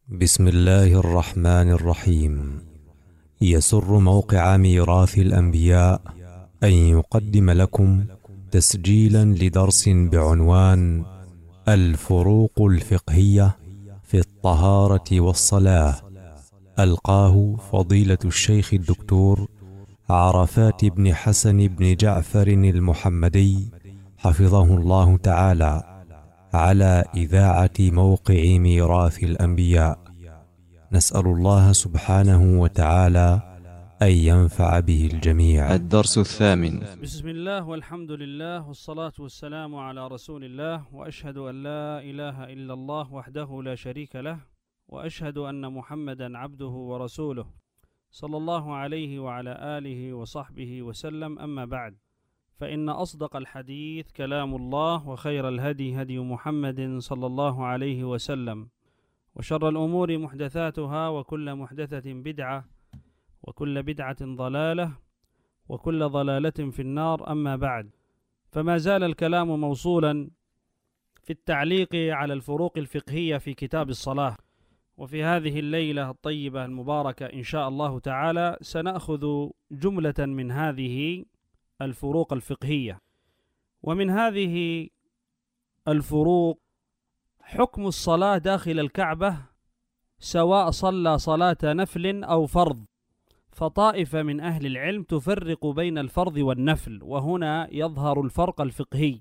بسم الله الرحمن الرحيم. يسر موقع ميراث الأنبياء أن يقدم لكم تسجيلا لدرس بعنوان الفروق الفقهية في الطهارة والصلاة، ألقاه فضيلة الشيخ الدكتور عرفات بن حسن بن جعفر المحمدي حفظه الله تعالى، على إذاعة موقع ميراث الأنبياء. نسأل الله سبحانه وتعالى أن ينفع به الجميع. الدرس الثامن. بسم الله والحمد لله والصلاة والسلام على رسول الله، وأشهد أن لا إله إلا الله وحده لا شريك له، وأشهد أن محمدا عبده ورسوله صلى الله عليه وعلى آله وصحبه وسلم. أما بعد، فإن أصدق الحديث كلام الله، وخير الهدي هدي محمد صلى الله عليه وسلم، وشر الأمور محدثاتها، وكل محدثة بدعة، وكل بدعة ضلالة، وكل ضلالة في النار. أما بعد، فما زال الكلام موصولا في التعليق على الفروق الفقهية في كتاب الصلاة. وفي هذه الليلة الطيبة المباركة إن شاء الله تعالى سنأخذ جملة من هذه الفروق الفقهية. ومن هذه الفروق حكم الصلاة داخل الكعبة، سواء صلى صلاة نفل أو فرض. فطائفة من أهل العلم تفرق بين الفرض والنفل، وهنا يظهر الفرق الفقهي،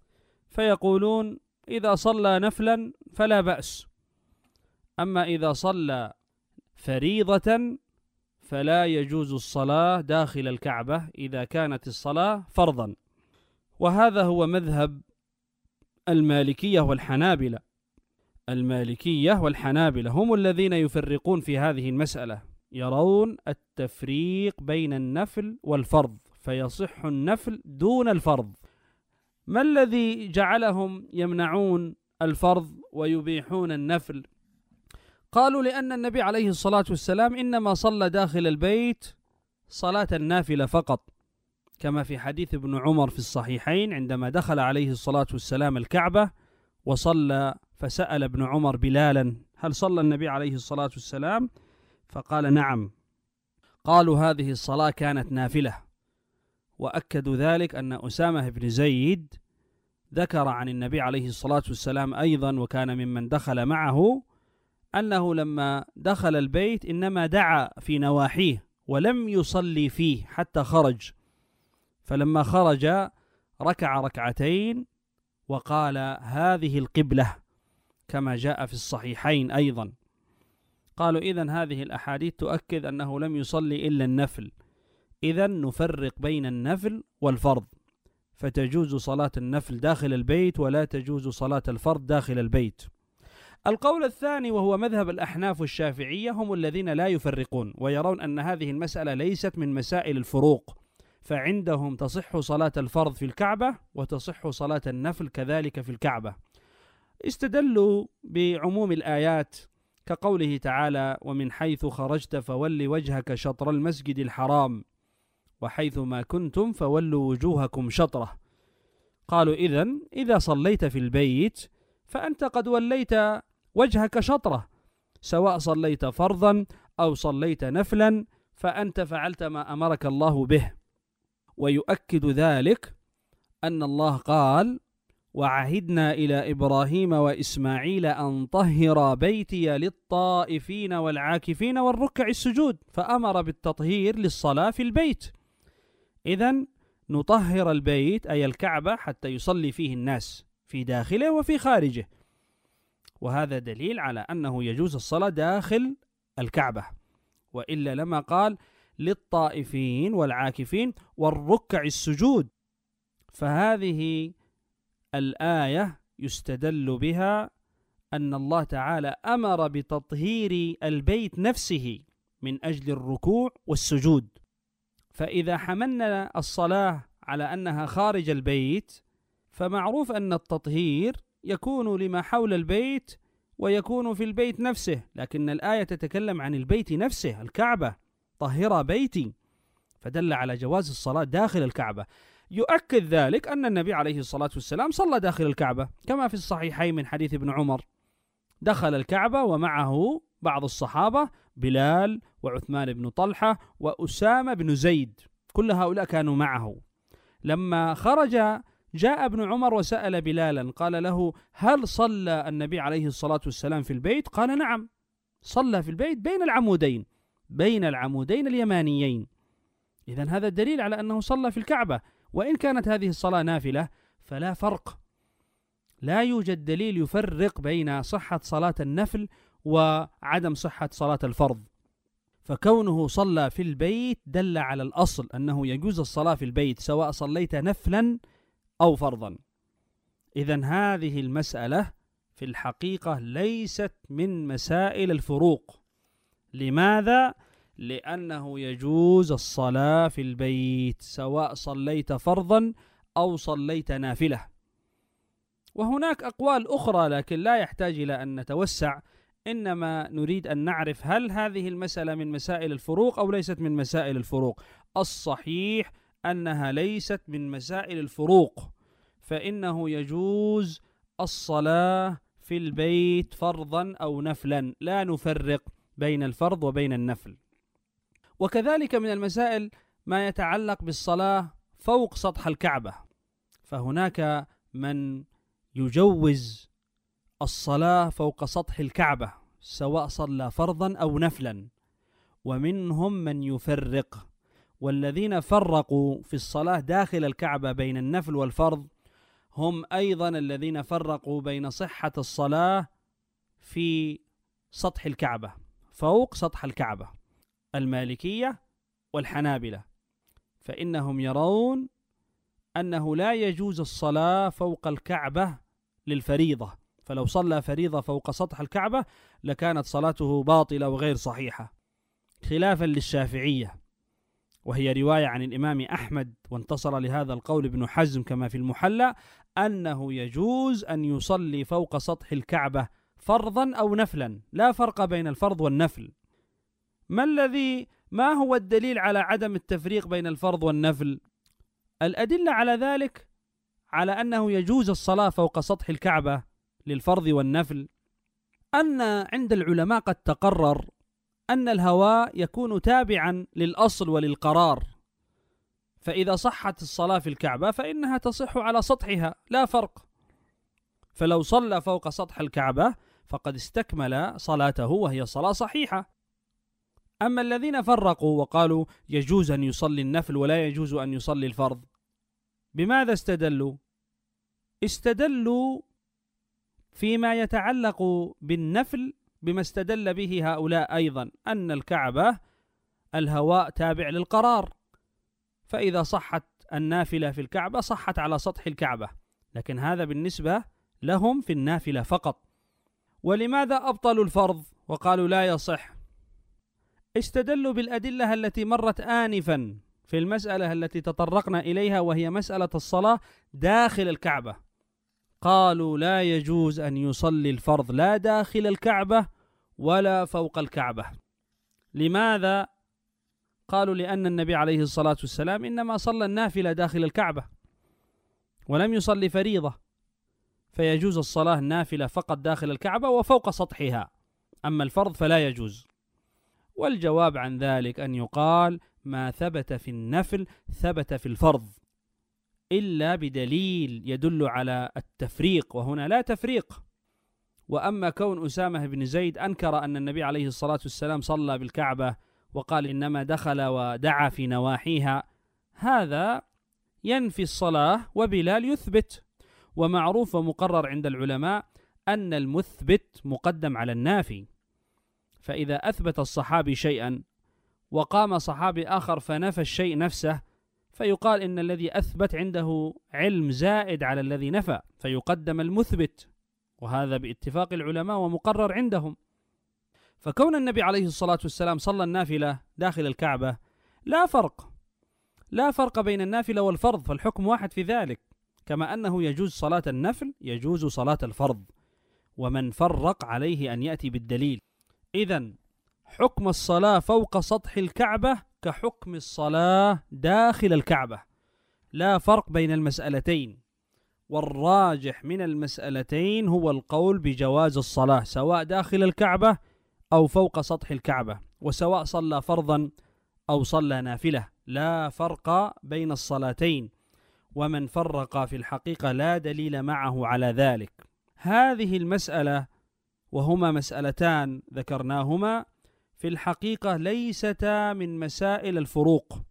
فيقولون إذا صلى نفلا فلا بأس، أما إذا صلى فريضة فلا يجوز الصلاة داخل الكعبة إذا كانت الصلاة فرضا. وهذا هو مذهب المالكية والحنابلة. المالكية والحنابلة هم الذين يفرقون في هذه المسألة، يرون التفريق بين النفل والفرض، فيصح النفل دون الفرض. ما الذي جعلهم يمنعون الفرض ويبيحون النفل؟ قالوا لأن النبي عليه الصلاة والسلام إنما صلى داخل البيت صلاة النافلة فقط، كما في حديث ابن عمر في الصحيحين عندما دخل عليه الصلاة والسلام الكعبة وصلى، فسأل ابن عمر بلالا: هل صلى النبي عليه الصلاة والسلام؟ فقال: نعم. قالوا: هذه الصلاة كانت نافلة. وأكدوا ذلك أن أسامة بن زيد ذكر عن النبي عليه الصلاة والسلام أيضا، وكان ممن دخل معه، أنه لما دخل البيت إنما دعا في نواحيه ولم يصلي فيه حتى خرج، فلما خرج ركع ركعتين وقال: هذه القبلة، كما جاء في الصحيحين أيضا. قالوا: إذن هذه الأحاديث تؤكد أنه لم يصلي إلا النفل، إذن نفرق بين النفل والفرض، فتجوز صلاة النفل داخل البيت ولا تجوز صلاة الفرض داخل البيت. القول الثاني وهو مذهب الأحناف والشافعية، هم الذين لا يفرقون ويرون أن هذه المسألة ليست من مسائل الفروق، فعندهم تصح صلاة الفرض في الكعبة وتصح صلاة النفل كذلك في الكعبة. استدلوا بعموم الآيات كقوله تعالى: ومن حيث خرجت فول وجهك شطر المسجد الحرام وحيث ما كنتم فولوا وجوهكم شطره. قالوا: إذا صليت في البيت فأنت قد وليت وجهك شطره، سواء صليت فرضا أو صليت نفلا، فأنت فعلت ما أمرك الله به. ويؤكد ذلك أن الله قال: وعهدنا إلى إبراهيم وإسماعيل أن طهر بيتي للطائفين والعاكفين والركع السجود، فأمر بالتطهير للصلاة في البيت. إذن نطهر البيت أي الكعبة حتى يصلي فيه الناس في داخله وفي خارجه، وهذا دليل على أنه يجوز الصلاة داخل الكعبة، وإلا لما قال للطائفين والعاكفين والركع السجود. فهذه الآية يستدل بها أن الله تعالى أمر بتطهير البيت نفسه من أجل الركوع والسجود. فإذا حملنا الصلاة على أنها خارج البيت، فمعروف أن التطهير يكون لما حول البيت ويكون في البيت نفسه، لكن الآية تتكلم عن البيت نفسه، الكعبة: طهر بيتي، فدل على جواز الصلاة داخل الكعبة. يؤكد ذلك أن النبي عليه الصلاة والسلام صلى داخل الكعبة، كما في الصحيحين من حديث ابن عمر: دخل الكعبة ومعه بعض الصحابة بلال وعثمان بن طلحة وأسامة بن زيد، كل هؤلاء كانوا معه. لما خرج جاء ابن عمر وسأل بلالا، قال له: هل صلى النبي عليه الصلاة والسلام في البيت؟ قال: نعم، صلى في البيت بين العمودين اليمانيين. إذن هذا دليل على أنه صلى في الكعبة، وإن كانت هذه الصلاة نافلة فلا فرق، لا يوجد دليل يفرق بين صحة صلاة النفل وعدم صحة صلاة الفرض. فكونه صلى في البيت دل على الأصل أنه يجوز الصلاة في البيت سواء صليت نفلا أو فرضا. إذن هذه المسألة في الحقيقة ليست من مسائل الفروق. لماذا؟ لأنه يجوز الصلاة في البيت سواء صليت فرضا أو صليت نافلة. وهناك أقوال أخرى لكن لا يحتاج إلى أن نتوسع، إنما نريد أن نعرف هل هذه المسألة من مسائل الفروق أو ليست من مسائل الفروق. الصحيح أنها ليست من مسائل الفروق، فإنه يجوز الصلاة في البيت فرضا أو نفلا، لا نفرق بين الفرض وبين النفل. وكذلك من المسائل ما يتعلق بالصلاة فوق سطح الكعبة، فهناك من يجوز الصلاة فوق سطح الكعبة سواء صلى فرضا أو نفلا، ومنهم من يفرق. والذين فرقوا في الصلاة داخل الكعبة بين النفل والفرض هم أيضا الذين فرقوا بين صحة الصلاة في سطح الكعبة فوق سطح الكعبة، المالكية والحنابلة، فإنهم يرون أنه لا يجوز الصلاة فوق الكعبة للفريضة، فلو صلى فريضة فوق سطح الكعبة لكانت صلاته باطلة وغير صحيحة، خلافا للشافعية، وهي رواية عن الإمام أحمد، وانتصر لهذا القول ابن حزم كما في المحلى، أنه يجوز أن يصلي فوق سطح الكعبة فرضا أو نفلا، لا فرق بين الفرض والنفل. ما هو الدليل على عدم التفريق بين الفرض والنفل؟ الأدلة على ذلك على أنه يجوز الصلاة فوق سطح الكعبة للفرض والنفل أن عند العلماء قد تقرر أن الهواء يكون تابعا للأصل وللقرار، فإذا صحت الصلاة في الكعبة فإنها تصح على سطحها لا فرق، فلو صلى فوق سطح الكعبة فقد استكمل صلاته وهي صلاة صحيحة. أما الذين فرقوا وقالوا يجوز أن يصلي النفل ولا يجوز أن يصلي الفرض، بماذا استدلوا؟ استدلوا فيما يتعلق بالنفل بما استدل به هؤلاء أيضا، أن الكعبة الهواء تابع للقرار، فإذا صحت النافلة في الكعبة صحت على سطح الكعبة، لكن هذا بالنسبة لهم في النافلة فقط. ولماذا أبطلوا الفرض وقالوا لا يصح؟ استدلوا بالأدلة التي مرت آنفا في المسألة التي تطرقنا إليها، وهي مسألة الصلاة داخل الكعبة. قالوا لا يجوز أن يصلي الفرض لا داخل الكعبة ولا فوق الكعبة. لماذا؟ قالوا لأن النبي عليه الصلاة والسلام إنما صلى النافلة داخل الكعبة ولم يصلي فريضة، فيجوز الصلاة النافلة فقط داخل الكعبة وفوق سطحها، أما الفرض فلا يجوز. والجواب عن ذلك أن يقال ما ثبت في النفل ثبت في الفرض، إلا بدليل يدل على التفريق، وهنا لا تفريق. وأما كون أسامة بن زيد أنكر أن النبي عليه الصلاة والسلام صلى بالكعبة وقال إنما دخل ودعا في نواحيها، هذا ينفي الصلاة وبلال يثبت. ومعروف ومقرر عند العلماء أن المثبت مقدم على النافي، فإذا أثبت الصحابي شيئا وقام صحابي آخر فنفى الشيء نفسه، فيقال إن الذي أثبت عنده علم زائد على الذي نفى، فيقدم المثبت، وهذا باتفاق العلماء ومقرر عندهم. فكون النبي عليه الصلاة والسلام صلى النافلة داخل الكعبة لا فرق بين النافلة والفرض، فالحكم واحد في ذلك، كما أنه يجوز صلاة النفل يجوز صلاة الفرض، ومن فرق عليه أن يأتي بالدليل. إذن حكم الصلاة فوق سطح الكعبة كحكم الصلاة داخل الكعبة، لا فرق بين المسألتين، والراجح من المسألتين هو القول بجواز الصلاة سواء داخل الكعبة أو فوق سطح الكعبة، وسواء صلى فرضا أو صلى نافلة، لا فرق بين الصلاتين، ومن فرق في الحقيقة لا دليل معه على ذلك. هذه المسألة وهما مسألتان ذكرناهما في الحقيقة ليستا من مسائل الفروق،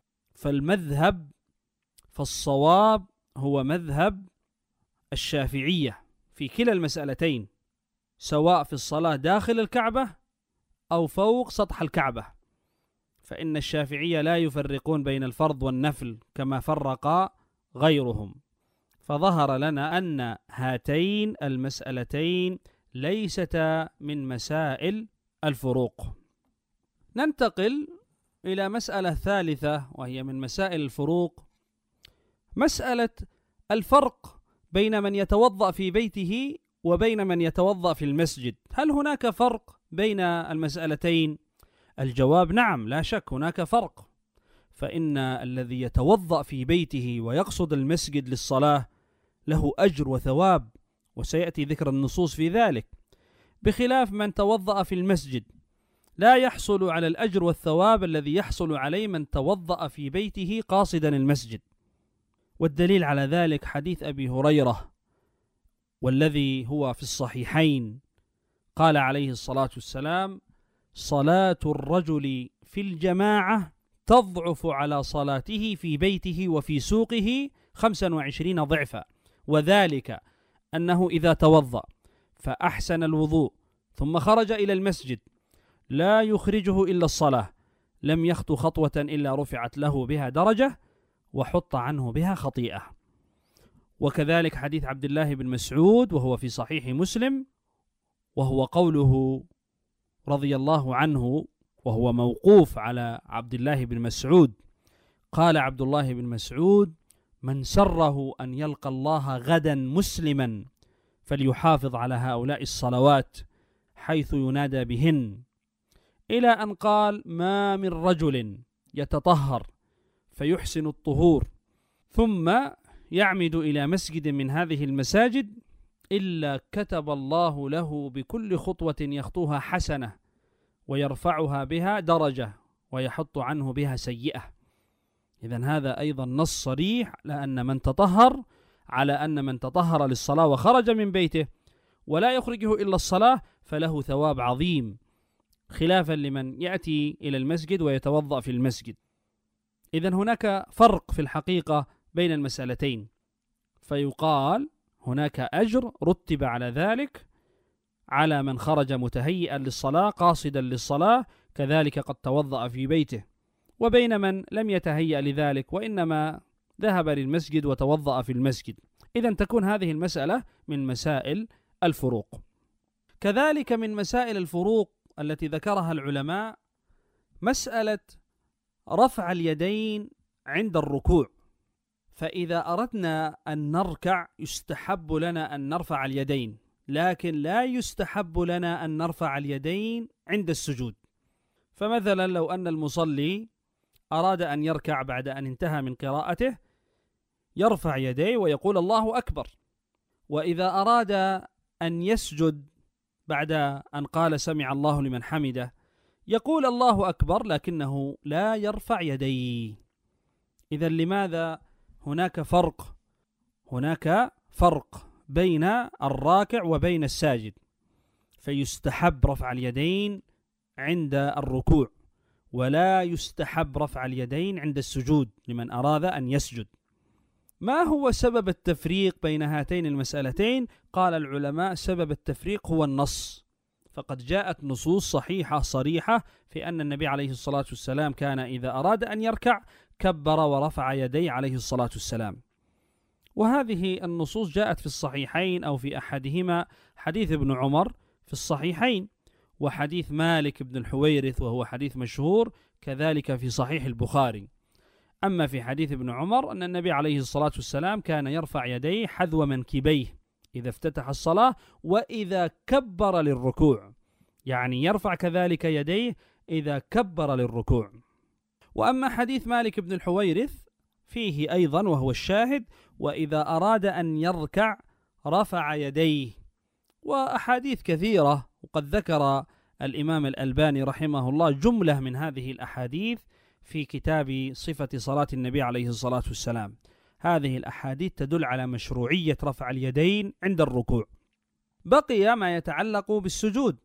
فالصواب هو مذهب الشافعية في كلا المسألتين، سواء في الصلاة داخل الكعبة أو فوق سطح الكعبة، فإن الشافعية لا يفرقون بين الفرض والنفل كما فرق غيرهم. فظهر لنا أن هاتين المسألتين ليستا من مسائل الفروق. ننتقل إلى مسألة ثالثة وهي من مسائل الفروق، مسألة الفرق بين من يتوضأ في بيته وبين من يتوضأ في المسجد. هل هناك فرق بين المسألتين؟ الجواب نعم، لا شك هناك فرق، فإن الذي يتوضأ في بيته ويقصد المسجد للصلاة له أجر وثواب، وسيأتي ذكر النصوص في ذلك، بخلاف من توضأ في المسجد لا يحصل على الأجر والثواب الذي يحصل عليه من توضأ في بيته قاصدا المسجد. والدليل على ذلك حديث أبي هريرة والذي هو في الصحيحين، قال عليه الصلاة والسلام: صلاة الرجل في الجماعة تضعف على صلاته في بيته وفي سوقه 25 ضعفا، وذلك أنه إذا توضأ فأحسن الوضوء ثم خرج إلى المسجد لا يخرجه إلا الصلاة، لم يخط خطوة إلا رفعت له بها درجة وحط عنه بها خطيئة. وكذلك حديث عبد الله بن مسعود وهو في صحيح مسلم، وهو قوله رضي الله عنه وهو موقوف على عبد الله بن مسعود، قال عبد الله بن مسعود: من سره أن يلقى الله غدا مسلما فليحافظ على هؤلاء الصلوات حيث ينادى بهن، إلى أن قال: ما من رجل يتطهر فيحسن الطهور ثم يعمد إلى مسجد من هذه المساجد إلا كتب الله له بكل خطوة يخطوها حسنة ويرفعها بها درجة ويحط عنه بها سيئة. إذن هذا أيضا نص صريح على أن من تطهر للصلاة وخرج من بيته ولا يخرجه إلا الصلاة فله ثواب عظيم، خلافا لمن يأتي إلى المسجد ويتوضأ في المسجد. إذن هناك فرق في الحقيقة بين المسألتين، فيقال هناك أجر رتب على ذلك على من خرج متهيئا للصلاة قاصدا للصلاة كذلك قد توضأ في بيته، وبين من لم يتهيأ لذلك وإنما ذهب للمسجد وتوضأ في المسجد. إذن تكون هذه المسألة من مسائل الفروق. كذلك من مسائل الفروق التي ذكرها العلماء مسألة رفع اليدين عند الركوع. فإذا أردنا أن نركع يستحب لنا أن نرفع اليدين، لكن لا يستحب لنا أن نرفع اليدين عند السجود. فمثلا لو أن المصلي أراد أن يركع بعد أن انتهى من قراءته يرفع يديه ويقول الله أكبر، وإذا أراد أن يسجد بعد أن قال سمع الله لمن حمده يقول الله أكبر لكنه لا يرفع يديه. إذن لماذا هناك فرق بين الراكع وبين الساجد، فيستحب رفع اليدين عند الركوع ولا يستحب رفع اليدين عند السجود لمن أراد أن يسجد. ما هو سبب التفريق بين هاتين المسألتين؟ قال العلماء سبب التفريق هو النص، فقد جاءت نصوص صحيحة صريحة في أن النبي عليه الصلاة والسلام كان إذا أراد أن يركع كبر ورفع يديه عليه الصلاة والسلام، وهذه النصوص جاءت في الصحيحين أو في أحدهما حديث ابن عمر في الصحيحين، وحديث مالك بن الحويرث وهو حديث مشهور كذلك في صحيح البخاري. أما في حديث ابن عمر أن النبي عليه الصلاة والسلام كان يرفع يديه حذو منكبيه إذا افتتح الصلاة وإذا كبر للركوع، يعني يرفع كذلك يديه إذا كبر للركوع. وأما حديث مالك بن الحويرث فيه أيضا وهو الشاهد وإذا أراد أن يركع رفع يديه، وأحاديث كثيرة وقد ذكر الإمام الألباني رحمه الله جملة من هذه الأحاديث في كتاب صفة صلاة النبي عليه الصلاة والسلام. هذه الأحاديث تدل على مشروعية رفع اليدين عند الركوع. بقي ما يتعلق بالسجود.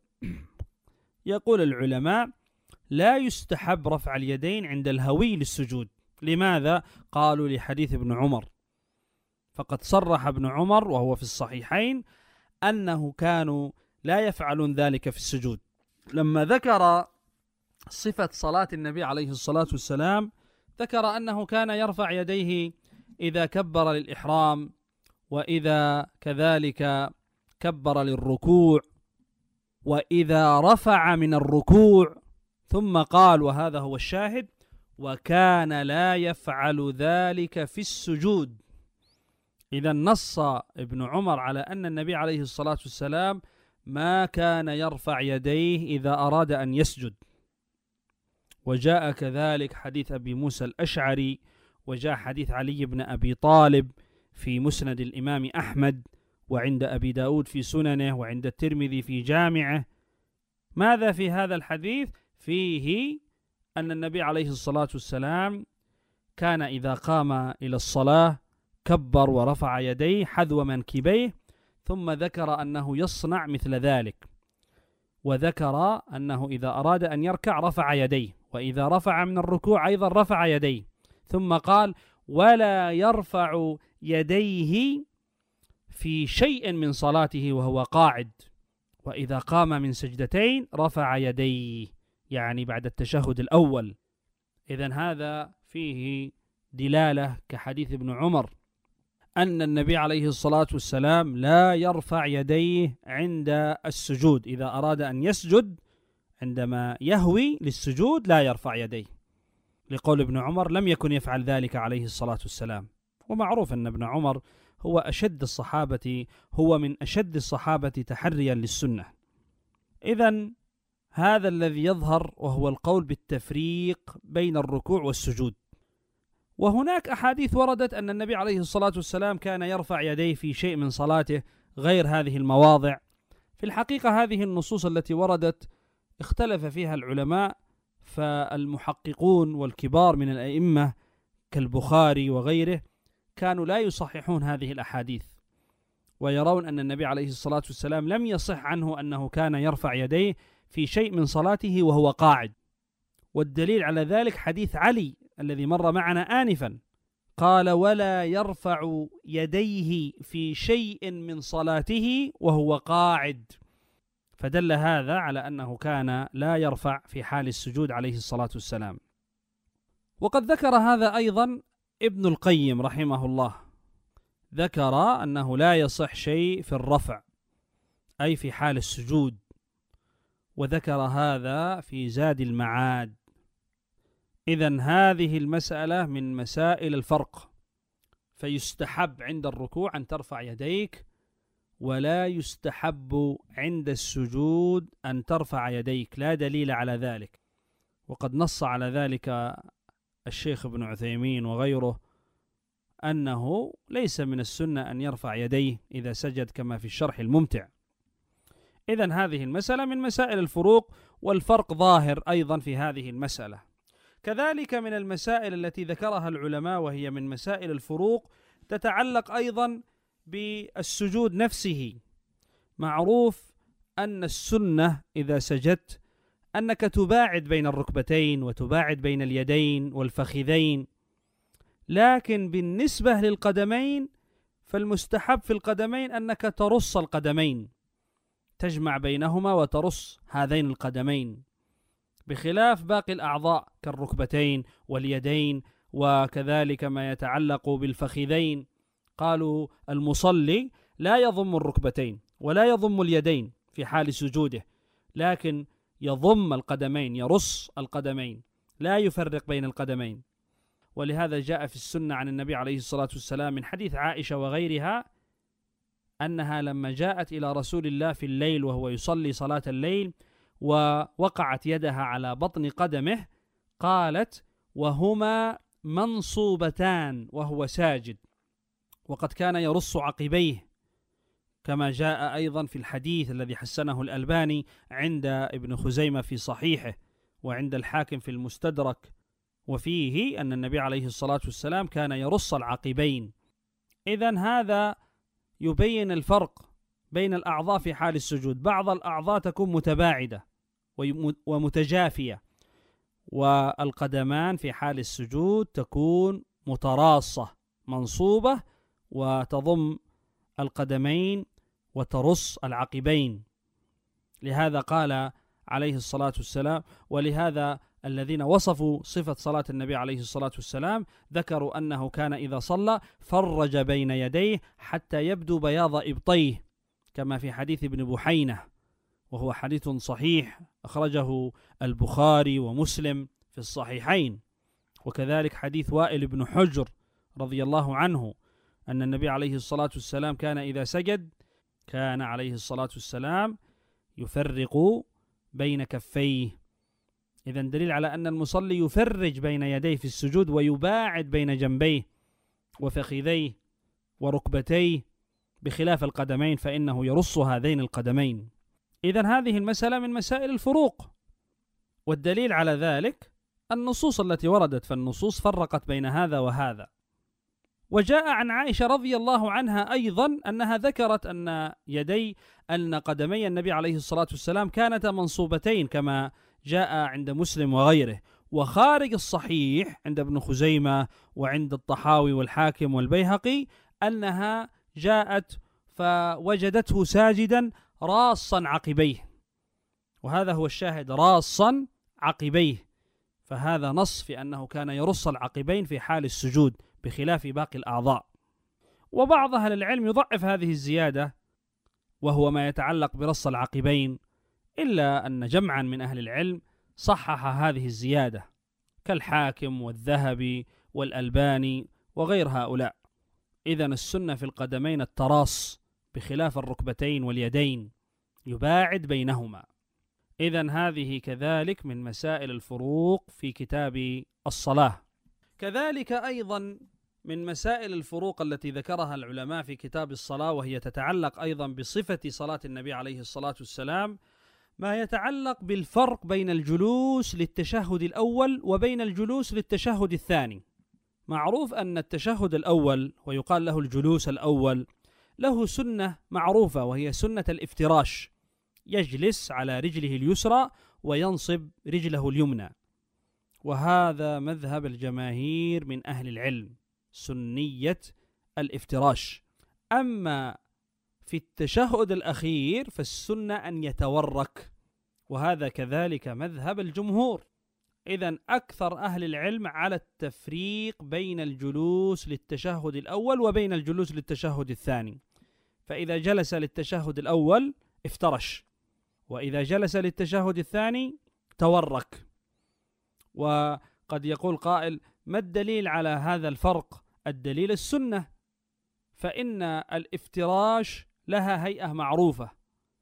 يقول العلماء: لا يستحب رفع اليدين عند الهوي للسجود. لماذا؟ قالوا: لحديث ابن عمر، فقد صرح ابن عمر وهو في الصحيحين أنه كانوا لا يفعلون ذلك في السجود. لما ذكر صفة صلاة النبي عليه الصلاة والسلام ذكر أنه كان يرفع يديه إذا كبر للإحرام، وإذا كذلك كبر للركوع، وإذا رفع من الركوع، ثم قال، وهذا هو الشاهد: وكان لا يفعل ذلك في السجود. إذا نص ابن عمر على أن النبي عليه الصلاة والسلام ما كان يرفع يديه إذا أراد أن يسجد. وجاء كذلك حديث أبي موسى الأشعري، وجاء حديث علي بن أبي طالب في مسند الإمام أحمد، وعند أبي داود في سننه، وعند الترمذي في جامعه. ماذا في هذا الحديث؟ فيه أن النبي عليه الصلاة والسلام كان إذا قام إلى الصلاة كبر ورفع يديه حذو منكبيه، ثم ذكر أنه يصنع مثل ذلك، وذكر أنه إذا أراد أن يركع رفع يديه، وإذا رفع من الركوع أيضا رفع يديه، ثم قال: ولا يرفع يديه في شيء من صلاته وهو قاعد، وإذا قام من سجدتين رفع يديه، يعني بعد التشهد الأول. إذن هذا فيه دلالة كحديث ابن عمر أن النبي عليه الصلاة والسلام لا يرفع يديه عند السجود. إذا أراد أن يسجد عندما يهوي للسجود لا يرفع يديه، لقول ابن عمر: لم يكن يفعل ذلك عليه الصلاة والسلام. ومعروف أن ابن عمر هو من أشد الصحابة تحريا للسنة. إذن هذا الذي يظهر، وهو القول بالتفريق بين الركوع والسجود. وهناك أحاديث وردت أن النبي عليه الصلاة والسلام كان يرفع يديه في شيء من صلاته غير هذه المواضع. في الحقيقة هذه النصوص التي وردت اختلف فيها العلماء، فالمحققون والكبار من الأئمة كالبخاري وغيره كانوا لا يصححون هذه الأحاديث، ويرون أن النبي عليه الصلاة والسلام لم يصح عنه أنه كان يرفع يديه في شيء من صلاته وهو قاعد. والدليل على ذلك حديث علي الذي مر معنا آنفا، قال: ولا يرفع يديه في شيء من صلاته وهو قاعد. فدل هذا على أنه كان لا يرفع في حال السجود عليه الصلاة والسلام. وقد ذكر هذا أيضا ابن القيم رحمه الله، ذكر أنه لا يصح شيء في الرفع أي في حال السجود، وذكر هذا في زاد المعاد. إذن هذه المسألة من مسائل الفرق، فيستحب عند الركوع أن ترفع يديك، ولا يستحب عند السجود أن ترفع يديك، لا دليل على ذلك. وقد نص على ذلك الشيخ ابن عثيمين وغيره أنه ليس من السنة أن يرفع يديه إذا سجد، كما في الشرح الممتع. إذن هذه المسألة من مسائل الفروق، والفرق ظاهر أيضا في هذه المسألة. كذلك من المسائل التي ذكرها العلماء وهي من مسائل الفروق تتعلق أيضا بالسجود نفسه. معروف أن السنة إذا سجدت أنك تباعد بين الركبتين وتباعد بين اليدين والفخذين، لكن بالنسبة للقدمين فالمستحب في القدمين أنك ترص القدمين، تجمع بينهما وترص هذين القدمين، بخلاف باقي الأعضاء كالركبتين واليدين، وكذلك ما يتعلق بالفخذين. قالوا المصلي لا يضم الركبتين ولا يضم اليدين في حال سجوده، لكن يضم القدمين، يرص القدمين، لا يفرق بين القدمين. ولهذا جاء في السنة عن النبي عليه الصلاة والسلام من حديث عائشة وغيرها أنها لما جاءت إلى رسول الله في الليل وهو يصلي صلاة الليل ووقعت يدها على بطن قدمه، قالت: وهما منصوبتان وهو ساجد. وقد كان يرص عقبيه، كما جاء أيضا في الحديث الذي حسنه الألباني عند ابن خزيمة في صحيحه وعند الحاكم في المستدرك، وفيه أن النبي عليه الصلاة والسلام كان يرص العقبين. إذن هذا يبين الفرق بين الأعضاء في حال السجود. بعض الأعضاء تكون متباعدة ومتجافية، والقدمان في حال السجود تكون متراصة منصوبة وتضم القدمين وترص العقبين. لهذا قال عليه الصلاة والسلام، ولهذا الذين وصفوا صفة صلاة النبي عليه الصلاة والسلام ذكروا أنه كان إذا صلى فرج بين يديه حتى يبدو بياض إبطيه، كما في حديث ابن بحينة، وهو حديث صحيح أخرجه البخاري ومسلم في الصحيحين. وكذلك حديث وائل بن حجر رضي الله عنه أن النبي عليه الصلاة والسلام كان إذا سجد كان عليه الصلاة والسلام يفرق بين كفيه. إذن دليل على أن المصلي يفرج بين يديه في السجود ويباعد بين جنبيه وفخذيه وركبتيه، بخلاف القدمين فإنه يرص هذين القدمين. إذن هذه المسألة من مسائل الفروق، والدليل على ذلك النصوص التي وردت، فالنصوص فرقت بين هذا وهذا. وجاء عن عائشة رضي الله عنها أيضا أنها ذكرت أن قدمي النبي عليه الصلاة والسلام كانتا منصوبتين، كما جاء عند مسلم وغيره. وخارج الصحيح عند ابن خزيمة وعند الطحاوي والحاكم والبيهقي أنها جاءت فوجدته ساجدا راصا عقبيه، وهذا هو الشاهد، راصا عقبيه، فهذا نص في أنه كان يرص العقبين في حال السجود بخلاف باقي الأعضاء. وبعض أهل العلم يضعف هذه الزيادة وهو ما يتعلق برص العقبين، إلا أن جمعا من أهل العلم صحح هذه الزيادة كالحاكم والذهبي والألباني وغير هؤلاء. إذن السنة في القدمين التراص بخلاف الركبتين واليدين، يباعد بينهما. إذن هذه كذلك من مسائل الفروق في كتاب الصلاة. كذلك أيضا من مسائل الفروق التي ذكرها العلماء في كتاب الصلاة، وهي تتعلق أيضا بصفة صلاة النبي عليه الصلاة والسلام، ما يتعلق بالفرق بين الجلوس للتشهد الأول وبين الجلوس للتشهد الثاني. معروف أن التشهد الأول، ويقال له الجلوس الأول، له سنة معروفة وهي سنة الافتراش، يجلس على رجله اليسرى وينصب رجله اليمنى، وهذا مذهب الجماهير من أهل العلم، سنية الافتراش. أما في التشهد الأخير فالسنة أن يتورك، وهذا كذلك مذهب الجمهور. إذن أكثر أهل العلم على التفريق بين الجلوس للتشهد الأول وبين الجلوس للتشهد الثاني، فإذا جلس للتشهد الأول افترش، وإذا جلس للتشهد الثاني تورك. وقد يقول قائل: ما الدليل على هذا الفرق؟ الدليل السنة، فإن الافتراش لها هيئة معروفة،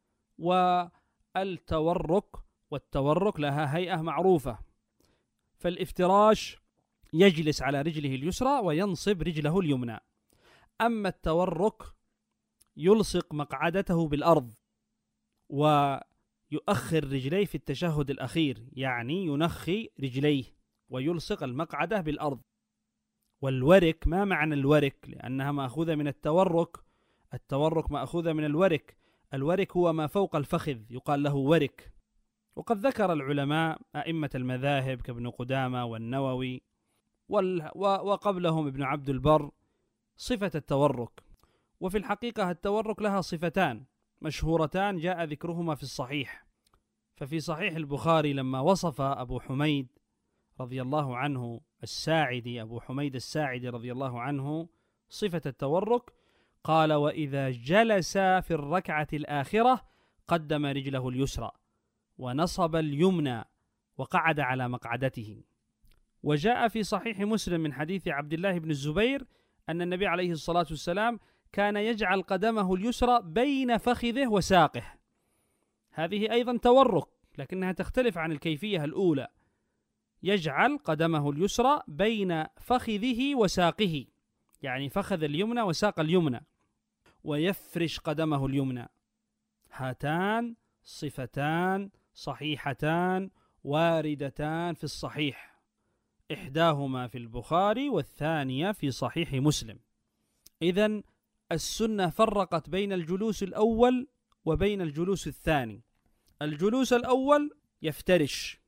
والتورك لها هيئة معروفة. فالافتراش يجلس على رجله اليسرى وينصب رجله اليمنى، أما التورك يلصق مقعدته بالأرض ويؤخر رجليه في التشهد الأخير، يعني ينخي رجليه ويلصق المقعدة بالأرض. والورك، ما معنى الورك؟ لأنها مأخوذة من التورك مأخوذة من الورك. الورك هو ما فوق الفخذ، يقال له ورك. وقد ذكر العلماء أئمة المذاهب كابن قدامة والنووي وقبلهم ابن عبد البر صفة التورك. وفي الحقيقة التورك لها صفتان مشهورتان جاء ذكرهما في الصحيح. ففي صحيح البخاري لما وصف أبو حميد رضي الله عنه الساعدي، أبو حميد الساعدي رضي الله عنه، صفة التورك، قال: وإذا جلس في الركعة الآخرة قدم رجله اليسرى ونصب اليمنى وقعد على مقعدته. وجاء في صحيح مسلم من حديث عبد الله بن الزبير أن النبي عليه الصلاة والسلام كان يجعل قدمه اليسرى بين فخذه وساقه. هذه أيضا تورك، لكنها تختلف عن الكيفية الأولى. يجعل قدمه اليسرى بين فخذه وساقه، يعني فخذ اليمنى وساق اليمنى. ويفرش قدمه اليمنى. هاتان صفتان صحيحتان واردتان في الصحيح، إحداهما في البخاري والثانية في صحيح مسلم. إذن السنة فرقت بين الجلوس الأول وبين الجلوس الثاني. الجلوس الأول يفترش،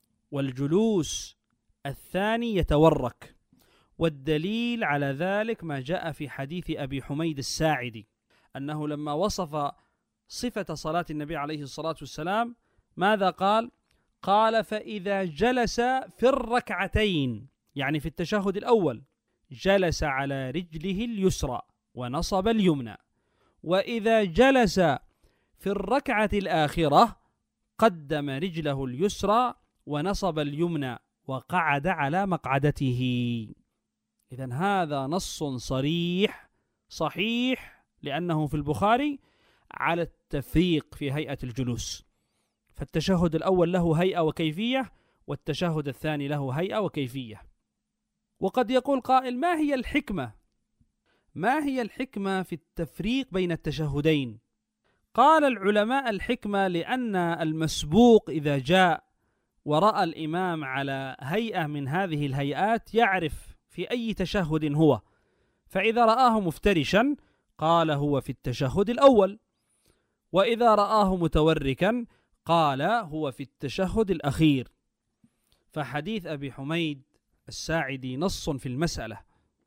والجلوس الثاني يتورك. والدليل على ذلك ما جاء في حديث أبي حميد الساعدي، أنه لما وصف صفة صلاة النبي عليه الصلاة والسلام ماذا قال؟ قال: فإذا جلس في الركعتين، يعني في التشهد الأول، جلس على رجله اليسرى ونصب اليمنى، وإذا جلس في الركعة الآخرة قدم رجله اليسرى ونصب اليمنى وقعد على مقعدته. إذن هذا نص صريح صحيح، لأنه في البخاري، على التفريق في هيئة الجلوس. فالتشهد الأول له هيئة وكيفية، والتشهد الثاني له هيئة وكيفية. وقد يقول قائل: ما هي الحكمة؟ ما هي الحكمة في التفريق بين التشهدين؟ قال العلماء: الحكمة لأن المسبوق إذا جاء ورأى الإمام على هيئة من هذه الهيئات يعرف في أي تشهد هو، فإذا رآه مفترشا قال هو في التشهد الأول، وإذا رآه متوركا قال هو في التشهد الأخير. فحديث أبي حميد الساعدي نص في المسألة،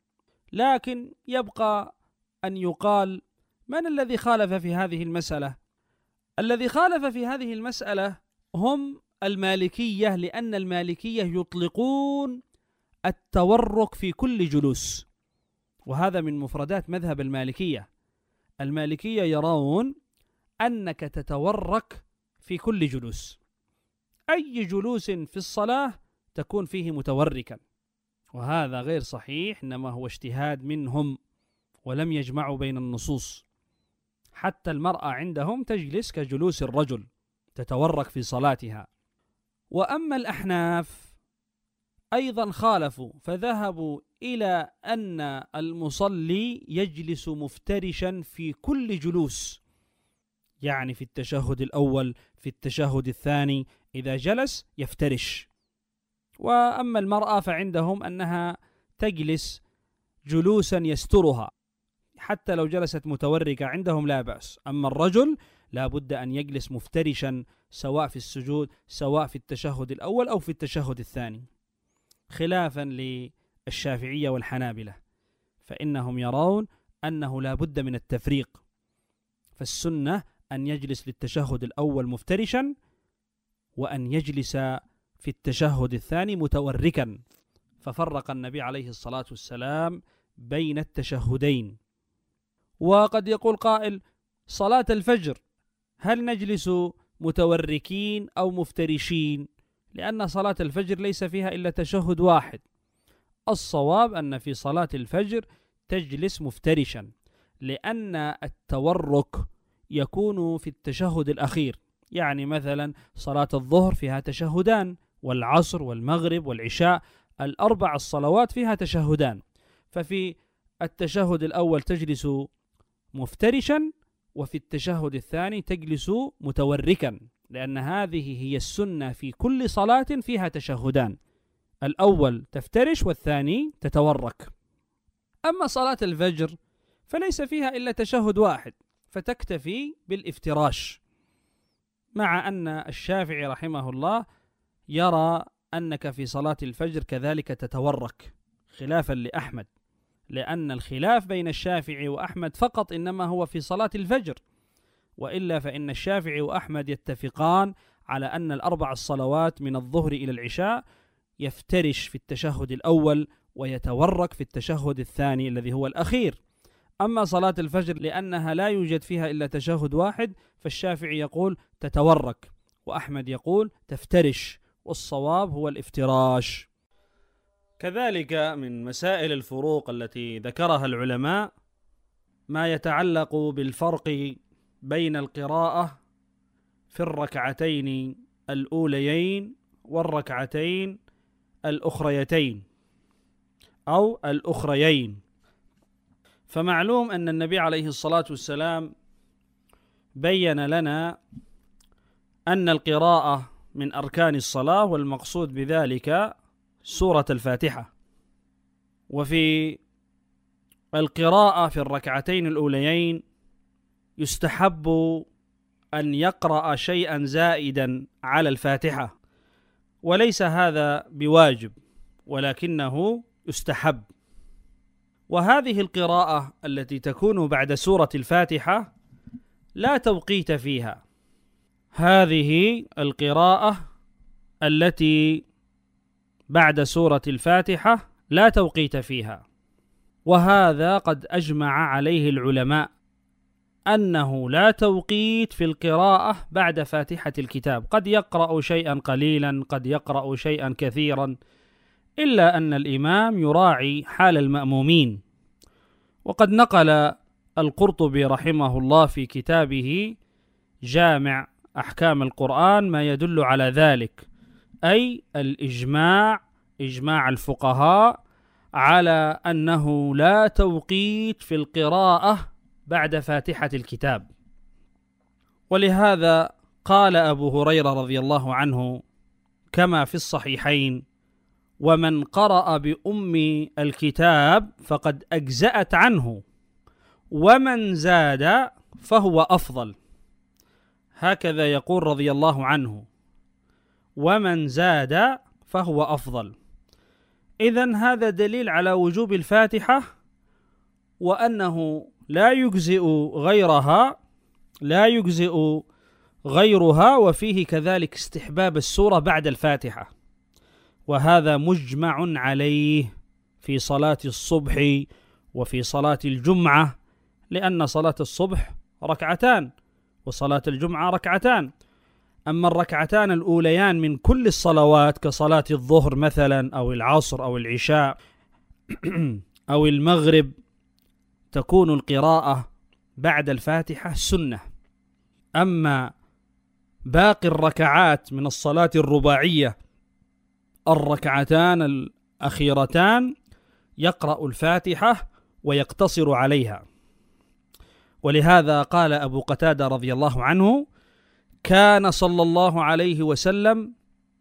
لكن يبقى أن يقال: من الذي خالف في هذه المسألة؟ الذي خالف في هذه المسألة هم المالكية، لأن المالكية يطلقون التورك في كل جلوس، وهذا من مفردات مذهب المالكية. المالكية يرون أنك تتورك في كل جلوس، أي جلوس في الصلاة تكون فيه متوركا، وهذا غير صحيح، إنما هو اجتهاد منهم ولم يجمعوا بين النصوص. حتى المرأة عندهم تجلس كجلوس الرجل، تتورك في صلاتها. وأما الأحناف أيضا خالفوا، فذهبوا إلى أن المصلي يجلس مفترشا في كل جلوس، يعني في التشهد الأول، في التشهد الثاني، إذا جلس يفترش. وأما المرأة فعندهم أنها تجلس جلوسا يسترها، حتى لو جلست متوركة عندهم لا بأس. أما الرجل لا بد أن يجلس مفترشا، سواء في السجود، سواء في التشهد الأول أو في التشهد الثاني، خلافا للشافعية والحنابلة، فإنهم يرون أنه لا بد من التفريق. فالسنة أن يجلس للتشهد الأول مفترشا، وأن يجلس في التشهد الثاني متوركا. ففرق النبي عليه الصلاة والسلام بين التشهدين. وقد يقول قائل: صلاة الفجر هل نجلس متوركين أو مفترشين؟ لأن صلاة الفجر ليس فيها إلا تشهد واحد. الصواب أن في صلاة الفجر تجلس مفترشا، لأن التورك يكون في التشهد الأخير. يعني مثلا صلاة الظهر فيها تشهدان، والعصر والمغرب والعشاء، الأربع الصلوات فيها تشهدان. ففي التشهد الأول تجلس مفترشا، وفي التشهد الثاني تجلس متوركا، لأن هذه هي السنة في كل صلاة فيها تشهدان، الأول تفترش والثاني تتورك. أما صلاة الفجر فليس فيها إلا تشهد واحد، فتكتفي بالافتراش، مع أن الشافعي رحمه الله يرى أنك في صلاة الفجر كذلك تتورك، خلافا لأحمد، لأن الخلاف بين الشافعي وأحمد فقط إنما هو في صلاة الفجر، وإلا فإن الشافعي وأحمد يتفقان على أن الأربع الصلوات من الظهر إلى العشاء يفترش في التشهد الأول ويتورك في التشهد الثاني الذي هو الأخير. أما صلاة الفجر لأنها لا يوجد فيها إلا تشهد واحد، فالشافعي يقول تتورك، وأحمد يقول تفترش، والصواب هو الافتراش. كذلك من مسائل الفروق التي ذكرها العلماء ما يتعلق بالفرق بين القراءة في الركعتين الأوليين والركعتين الأخريتين أو الأخريين. فمعلوم أن النبي عليه الصلاة والسلام بين لنا أن القراءة من أركان الصلاة، والمقصود بذلك سورة الفاتحة. وفي القراءة في الركعتين الأوليين يستحب أن يقرأ شيئا زائدا على الفاتحة، وليس هذا بواجب ولكنه يستحب. وهذه القراءة التي تكون بعد سورة الفاتحة لا توقيت فيها، هذه القراءة التي بعد سورة الفاتحة لا توقيت فيها، وهذا قد أجمع عليه العلماء أنه لا توقيت في القراءة بعد فاتحة الكتاب، قد يقرأ شيئا قليلا، قد يقرأ شيئا كثيرا، إلا أن الإمام يراعي حال المأمومين. وقد نقل القرطبي رحمه الله في كتابه جامع أحكام القرآن ما يدل على ذلك، أي إجماع الفقهاء على أنه لا توقيت في القراءة بعد فاتحة الكتاب. ولهذا قال أبو هريرة رضي الله عنه كما في الصحيحين: ومن قرأ بأم الكتاب فقد أجزأت عنه، ومن زاد فهو أفضل. هكذا يقول رضي الله عنه: ومن زاد فهو أفضل. إذن هذا دليل على وجوب الفاتحة، وأنه لا يجزئ غيرها، وفيه كذلك استحباب السورة بعد الفاتحة، وهذا مجمع عليه في صلاة الصبح وفي صلاة الجمعة، لأن صلاة الصبح ركعتان وصلاة الجمعة ركعتان. أما الركعتان الأوليان من كل الصلوات كصلاة الظهر مثلا أو العصر أو العشاء أو المغرب تكون القراءة بعد الفاتحة سنة. أما باقي الركعات من الصلاة الرباعية الركعتان الأخيرتان يقرأ الفاتحة ويقتصر عليها. ولهذا قال أبو قتادة رضي الله عنه: كان صلى الله عليه وسلم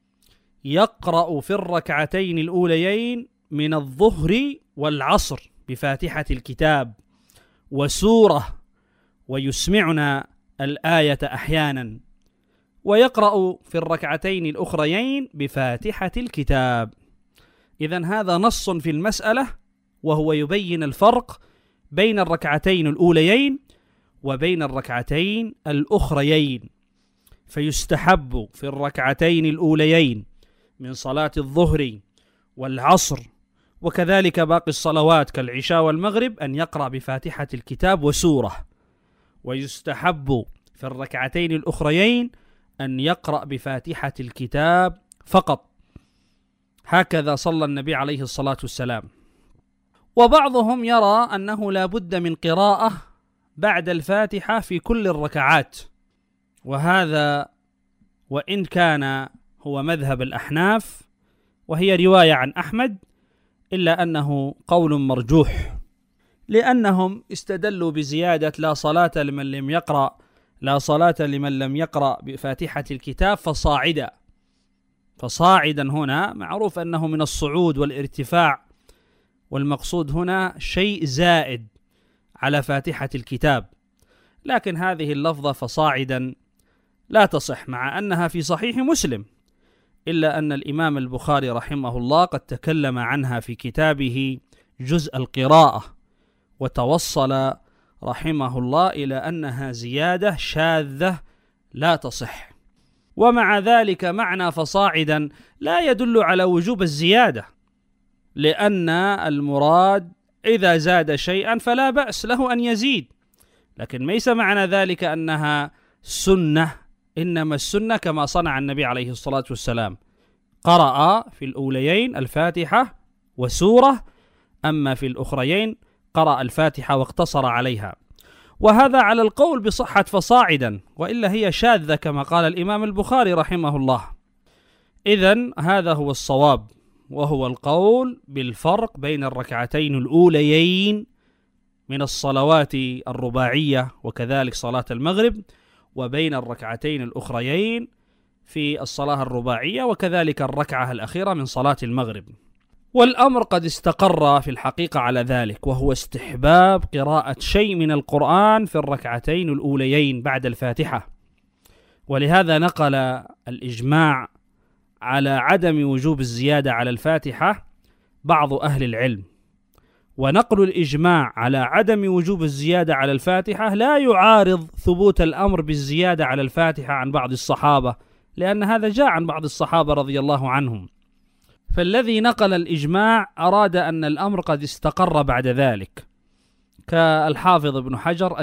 يقرأ في الركعتين الأوليين من الظهر والعصر بفاتحة الكتاب وسورة، ويسمعنا الآية أحيانا، ويقرأ في الركعتين الأخريين بفاتحة الكتاب. إذن هذا نص في المسألة، وهو يبين الفرق بين الركعتين الأوليين وبين الركعتين الأخريين. فيستحب في الركعتين الأوليين من صلاة الظهر والعصر وكذلك باقي الصلوات كالعشاء والمغرب أن يقرأ بفاتحة الكتاب وسورة، ويستحب في الركعتين الأخريين أن يقرأ بفاتحة الكتاب فقط. هكذا صلى النبي عليه الصلاة والسلام. وبعضهم يرى أنه لا بد من قراءة بعد الفاتحة في كل الركعات، وهذا وإن كان هو مذهب الأحناف وهي رواية عن أحمد، إلا أنه قول مرجوح، لأنهم استدلوا بزيادة لا صلاة لمن لم يقرأ بفاتحة الكتاب فصاعدا هنا معروف أنه من الصعود والارتفاع، والمقصود هنا شيء زائد على فاتحة الكتاب. لكن هذه اللفظة فصاعدا لا تصح، مع أنها في صحيح مسلم، إلا أن الإمام البخاري رحمه الله قد تكلم عنها في كتابه جزء القراءة، وتوصل رحمه الله إلى أنها زيادة شاذة لا تصح. ومع ذلك معنى فصاعدا لا يدل على وجوب الزيادة، لأن المراد إذا زاد شيئا فلا بأس له أن يزيد، لكن ليس معنى ذلك أنها سنة، إنما السنة كما صنع النبي عليه الصلاة والسلام، قرأ في الأوليين الفاتحة وسورة، أما في الأخريين قرأ الفاتحة واقتصر عليها. وهذا على القول بصحة فصاعدا، وإلا هي شاذة كما قال الإمام البخاري رحمه الله. إذن هذا هو الصواب، وهو القول بالفرق بين الركعتين الأوليين من الصلوات الرباعية وكذلك صلاة المغرب، وبين الركعتين الأخريين في الصلاة الرباعية وكذلك الركعة الأخيرة من صلاة المغرب. والأمر قد استقر في الحقيقة على ذلك، وهو استحباب قراءة شيء من القرآن في الركعتين الأوليين بعد الفاتحة. ولهذا نقل الإجماع على عدم وجوب الزيادة على الفاتحة بعض أهل العلم، ونقل الإجماع على عدم وجوب الزيادة على الفاتحة لا يعارض ثبوت الأمر بالزيادة على الفاتحة عن بعض الصحابة، لأن هذا جاء عن بعض الصحابة رضي الله عنهم. فالذي نقل الإجماع أراد أن الأمر قد استقر بعد ذلك، كالحافظ ابن حجر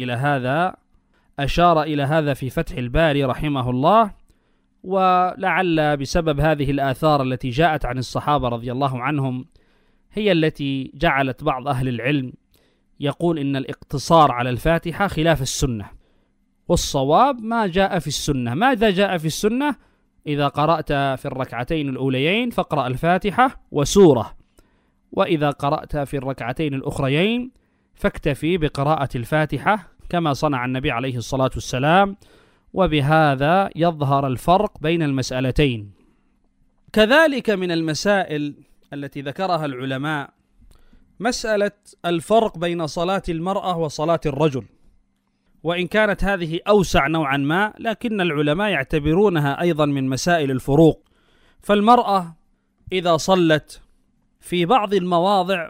أشار إلى هذا في فتح الباري رحمه الله. ولعل بسبب هذه الآثار التي جاءت عن الصحابة رضي الله عنهم هي التي جعلت بعض أهل العلم يقول إن الاقتصار على الفاتحة خلاف السنة، والصواب ما جاء في السنة. ماذا جاء في السنة؟ إذا قرأت في الركعتين الأوليين فاقرأ الفاتحة وسورة، وإذا قرأت في الركعتين الأخريين فاكتفي بقراءة الفاتحة كما صنع النبي عليه الصلاة والسلام. وبهذا يظهر الفرق بين المسألتين. كذلك من المسائل التي ذكرها العلماء مسألة الفرق بين صلاة المرأة وصلاة الرجل، وإن كانت هذه أوسع نوعا ما، لكن العلماء يعتبرونها أيضا من مسائل الفروق. فالمرأة إذا صلت في بعض المواضع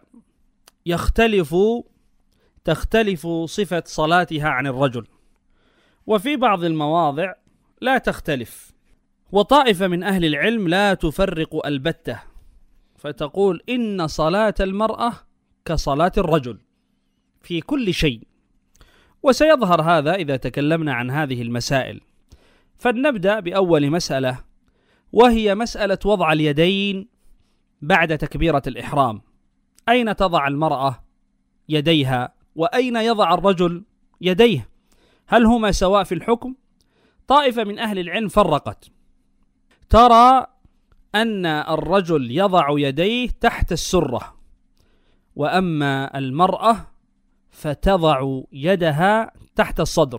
تختلف صفة صلاتها عن الرجل، وفي بعض المواضع لا تختلف. وطائفة من أهل العلم لا تفرق البتة، فتقول إن صلاة المرأة كصلاة الرجل في كل شيء. وسيظهر هذا إذا تكلمنا عن هذه المسائل. فلنبدأ بأول مسألة، وهي مسألة وضع اليدين بعد تكبيرة الإحرام. أين تضع المرأة يديها وأين يضع الرجل يديه؟ هل هما سواء في الحكم؟ طائفة من أهل العلم فرقت، ترى أن الرجل يضع يديه تحت السرة، وأما المرأة فتضع يدها تحت الصدر.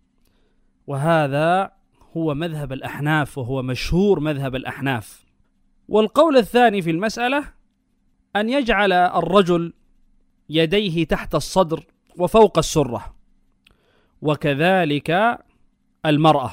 وهذا هو مذهب الأحناف، وهو مشهور مذهب الأحناف. والقول الثاني في المسألة أن يجعل الرجل يديه تحت الصدر وفوق السرة، وكذلك المرأة.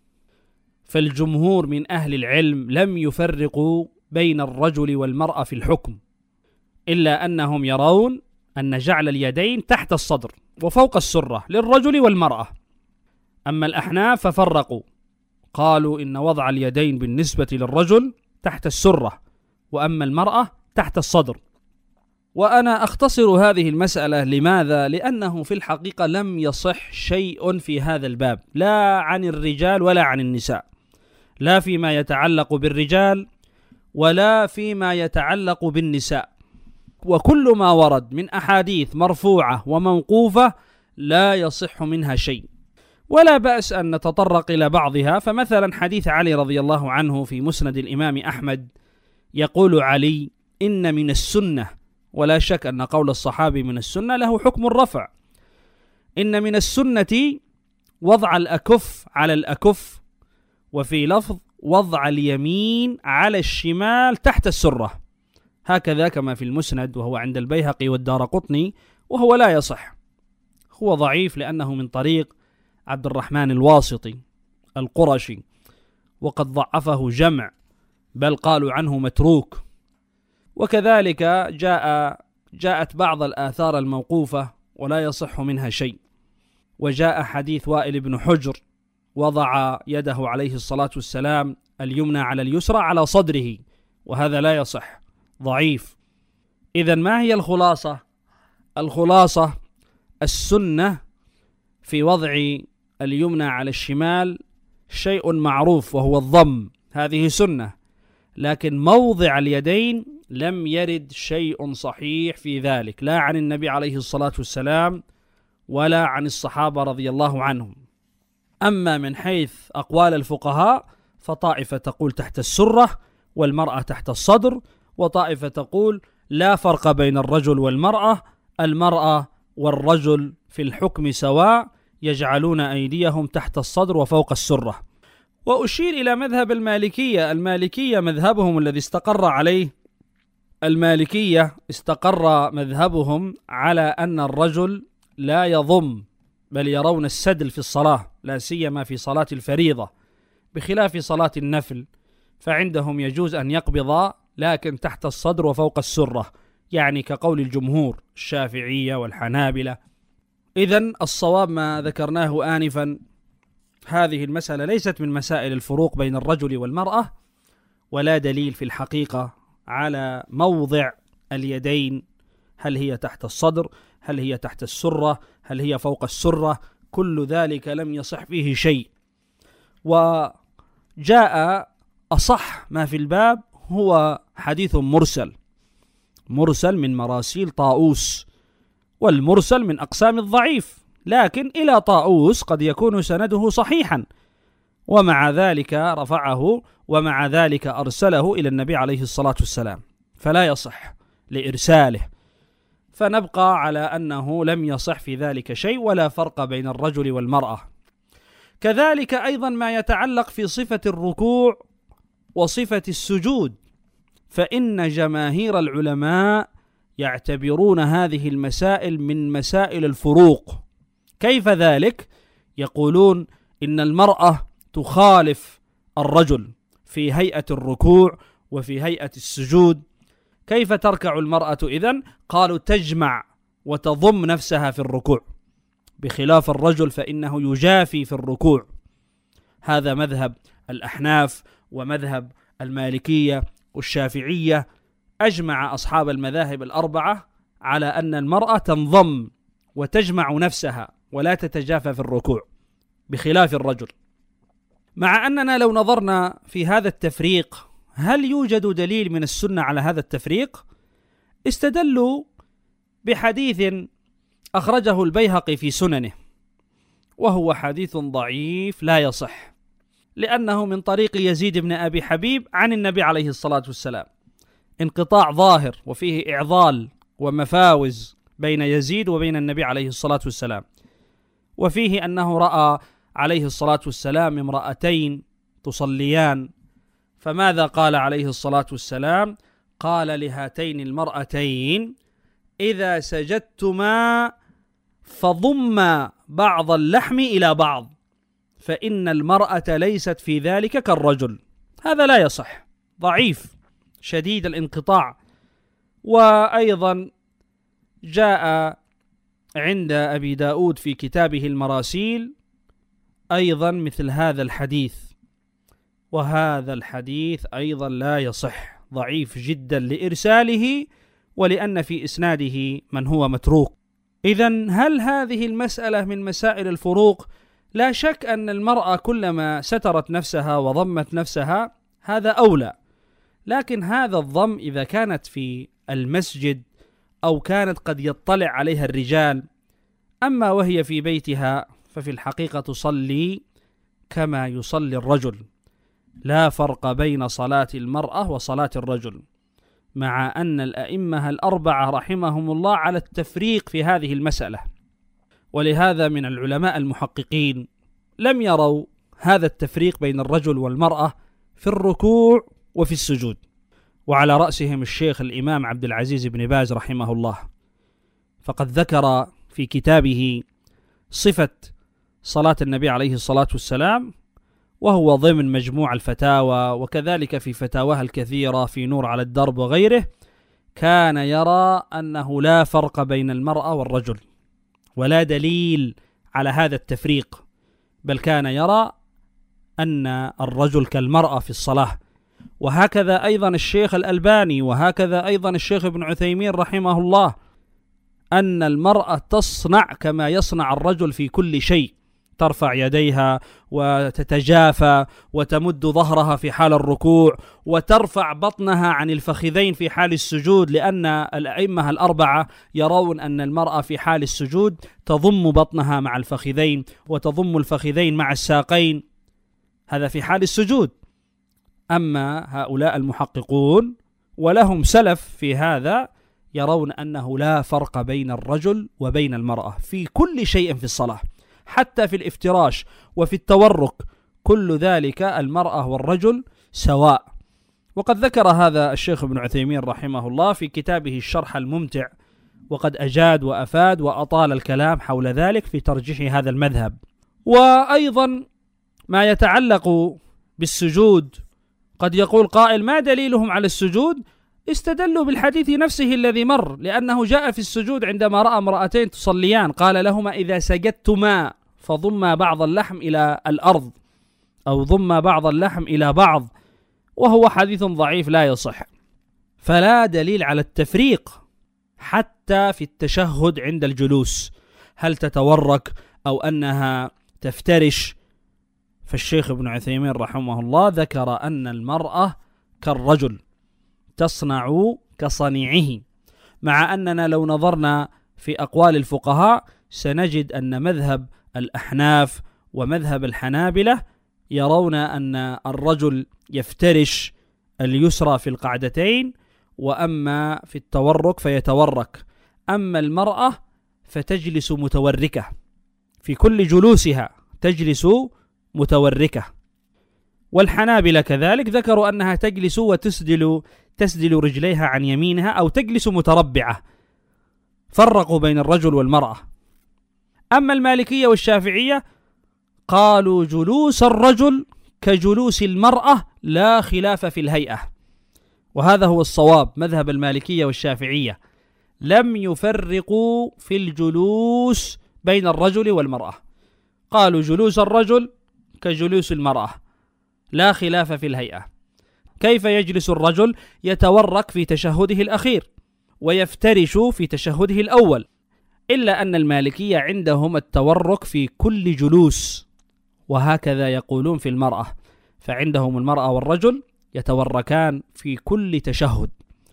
فالجمهور من أهل العلم لم يفرقوا بين الرجل والمرأة في الحكم، إلا أنهم يرون أن جعل اليدين تحت الصدر وفوق السرة للرجل والمرأة. أما الأحناف ففرقوا، قالوا إن وضع اليدين بالنسبة للرجل تحت السرة، وأما المرأة تحت الصدر. وأنا أختصر هذه المسألة. لماذا؟ لأنه في الحقيقة لم يصح شيء في هذا الباب، لا عن الرجال ولا عن النساء، لا فيما يتعلق بالرجال ولا فيما يتعلق بالنساء. وكل ما ورد من أحاديث مرفوعة وموقوفة لا يصح منها شيء، ولا بأس أن نتطرق إلى بعضها. فمثلا حديث علي رضي الله عنه في مسند الإمام أحمد، يقول علي: إن من السنة، ولا شك أن قول الصحابي من السنة له حكم الرفع، إن من السنة وضع الأكف على الأكف، وفي لفظ وضع اليمين على الشمال تحت السرة، هكذا كما في المسند، وهو عند البيهقي والدارقطني، وهو لا يصح، هو ضعيف لأنه من طريق عبد الرحمن الواسطي القرشي، وقد ضعفه جمع، بل قالوا عنه متروك. وكذلك جاءت بعض الآثار الموقوفة ولا يصح منها شيء. وجاء حديث وائل بن حجر وضع يده عليه الصلاة والسلام اليمنى على اليسرى على صدره، وهذا لا يصح، ضعيف. إذن ما هي الخلاصة؟ الخلاصة السنة في وضع اليمنى على الشمال شيء معروف وهو الضم، هذه سنة، لكن موضع اليدين لم يرد شيء صحيح في ذلك، لا عن النبي عليه الصلاة والسلام ولا عن الصحابة رضي الله عنهم. أما من حيث أقوال الفقهاء فطائفة تقول تحت السرة والمرأة تحت الصدر، وطائفة تقول لا فرق بين الرجل والمرأة، المرأة والرجل في الحكم سواء يجعلون أيديهم تحت الصدر وفوق السرة. وأشير إلى مذهب المالكية مذهبهم الذي استقر عليه المالكية استقر مذهبهم على أن الرجل لا يضم، بل يرون السدل في الصلاة، لا سيما في صلاة الفريضة، بخلاف صلاة النفل فعندهم يجوز أن يقبض لكن تحت الصدر وفوق السرة، يعني كقول الجمهور الشافعية والحنابلة. إذن الصواب ما ذكرناه آنفا، هذه المسألة ليست من مسائل الفروق بين الرجل والمرأة، ولا دليل في الحقيقة على موضع اليدين، هل هي تحت الصدر، هل هي تحت السرة، هل هي فوق السرة، كل ذلك لم يصح فيه شيء. وجاء أصح ما في الباب هو حديث مرسل من مراسيل طاووس، والمرسل من أقسام الضعيف، لكن إلى طاووس قد يكون سنده صحيحا، ومع ذلك رفعه ومع ذلك أرسله إلى النبي عليه الصلاة والسلام، فلا يصح لإرساله، فنبقى على أنه لم يصح في ذلك شيء، ولا فرق بين الرجل والمرأة. كذلك أيضا ما يتعلق في صفة الركوع وصفة السجود، فإن جماهير العلماء يعتبرون هذه المسائل من مسائل الفروق. كيف ذلك؟ يقولون إن المرأة تخالف الرجل في هيئة الركوع وفي هيئة السجود. كيف تركع المرأة إذن؟ قالوا تجمع وتضم نفسها في الركوع، بخلاف الرجل فإنه يجافي في الركوع. هذا مذهب الأحناف ومذهب المالكية والشافعية. أجمع أصحاب المذاهب الأربعة على أن المرأة تنضم وتجمع نفسها ولا تتجافى في الركوع، بخلاف الرجل. مع أننا لو نظرنا في هذا التفريق، هل يوجد دليل من السنة على هذا التفريق؟ استدلوا بحديث أخرجه البيهقي في سننه، وهو حديث ضعيف لا يصح، لأنه من طريق يزيد بن أبي حبيب عن النبي عليه الصلاة والسلام، انقطاع ظاهر وفيه إعضال ومفاوز بين يزيد وبين النبي عليه الصلاة والسلام. وفيه أنه رأى عليه الصلاة والسلام امرأتين تصليان، فماذا قال عليه الصلاة والسلام؟ قال لهاتين المرأتين: إذا سجدتما فضما بعض اللحم إلى بعض، فإن المرأة ليست في ذلك كالرجل. هذا لا يصح، ضعيف شديد الانقطاع. وأيضا جاء عند أبي داود في كتابه المراسيل أيضا مثل هذا الحديث، وهذا الحديث أيضا لا يصح، ضعيف جدا لإرساله ولأن في إسناده من هو متروك. إذن هل هذه المسألة من مسائل الفروق؟ لا شك أن المرأة كلما سترت نفسها وضمت نفسها هذا أولى، لكن هذا الضم إذا كانت في المسجد أو كانت قد يطلع عليها الرجال، أما وهي في بيتها ففي الحقيقة تصلي كما يصلي الرجل، لا فرق بين صلاة المرأة وصلاة الرجل، مع أن الأئمة الأربعة رحمهم الله على التفريق في هذه المسألة. ولهذا من العلماء المحققين لم يروا هذا التفريق بين الرجل والمرأة في الركوع وفي السجود، وعلى رأسهم الشيخ الإمام عبد العزيز بن باز رحمه الله، فقد ذكر في كتابه صفة صلاة النبي عليه الصلاة والسلام، وهو ضمن مجموع الفتاوى، وكذلك في فتاواه الكثيرة في نور على الدرب وغيره، كان يرى أنه لا فرق بين المرأة والرجل، ولا دليل على هذا التفريق، بل كان يرى أن الرجل كالمرأة في الصلاة. وهكذا أيضا الشيخ الألباني، وهكذا أيضا الشيخ ابن عثيمين رحمه الله، أن المرأة تصنع كما يصنع الرجل في كل شيء، ترفع يديها وتتجافى وتمد ظهرها في حال الركوع، وترفع بطنها عن الفخذين في حال السجود، لأن الأئمة الأربعة يرون أن المرأة في حال السجود تضم بطنها مع الفخذين وتضم الفخذين مع الساقين، هذا في حال السجود. أما هؤلاء المحققون ولهم سلف في هذا يرون أنه لا فرق بين الرجل وبين المرأة في كل شيء في الصلاة، حتى في الافتراش وفي التورك، كل ذلك المرأة والرجل سواء. وقد ذكر هذا الشيخ ابن عثيمين رحمه الله في كتابه الشرح الممتع، وقد أجاد وأفاد وأطال الكلام حول ذلك في ترجيح هذا المذهب. وأيضا ما يتعلق بالسجود، قد يقول قائل: ما دليلهم على السجود؟ استدلوا بالحديث نفسه الذي مر، لأنه جاء في السجود عندما رأى امرأتين تصليان قال لهما: إذا سجدتما فضما بعض اللحم إلى الأرض، أو ضما بعض اللحم إلى بعض، وهو حديث ضعيف لا يصح. فلا دليل على التفريق حتى في التشهد عند الجلوس، هل تتورك أو أنها تفترش. فالشيخ ابن عثيمين رحمه الله ذكر أن المرأة كالرجل تصنع كصنيعه، مع أننا لو نظرنا في أقوال الفقهاء سنجد أن مذهب الأحناف ومذهب الحنابلة يرون أن الرجل يفترش اليسرى في القعدتين، وأما في التورك فيتورك، أما المرأة فتجلس متوركة، في كل جلوسها تجلس متوركة. والحنابلة كذلك ذكروا أنها تجلس تسدل رجليها عن يمينها، أو تجلس متربعة، فرقوا بين الرجل والمرأة. أما المالكية والشافعية قالوا جلوس الرجل كجلوس المرأة لا خلاف في الهيئة، وهذا هو الصواب، مذهب المالكية والشافعية لم يفرقوا في الجلوس بين الرجل والمرأة، قالوا جلوس الرجل كجلوس المرأة لا خلاف في الهيئة. كيف يجلس الرجل؟ يتورك في تشهده الأخير ويفترش في تشهده الأول، إلا أن المالكية عندهم التورك في كل جلوس، وهكذا يقولون في المرأة، فعندهم المرأة والرجل يتوركان في كل تشهد.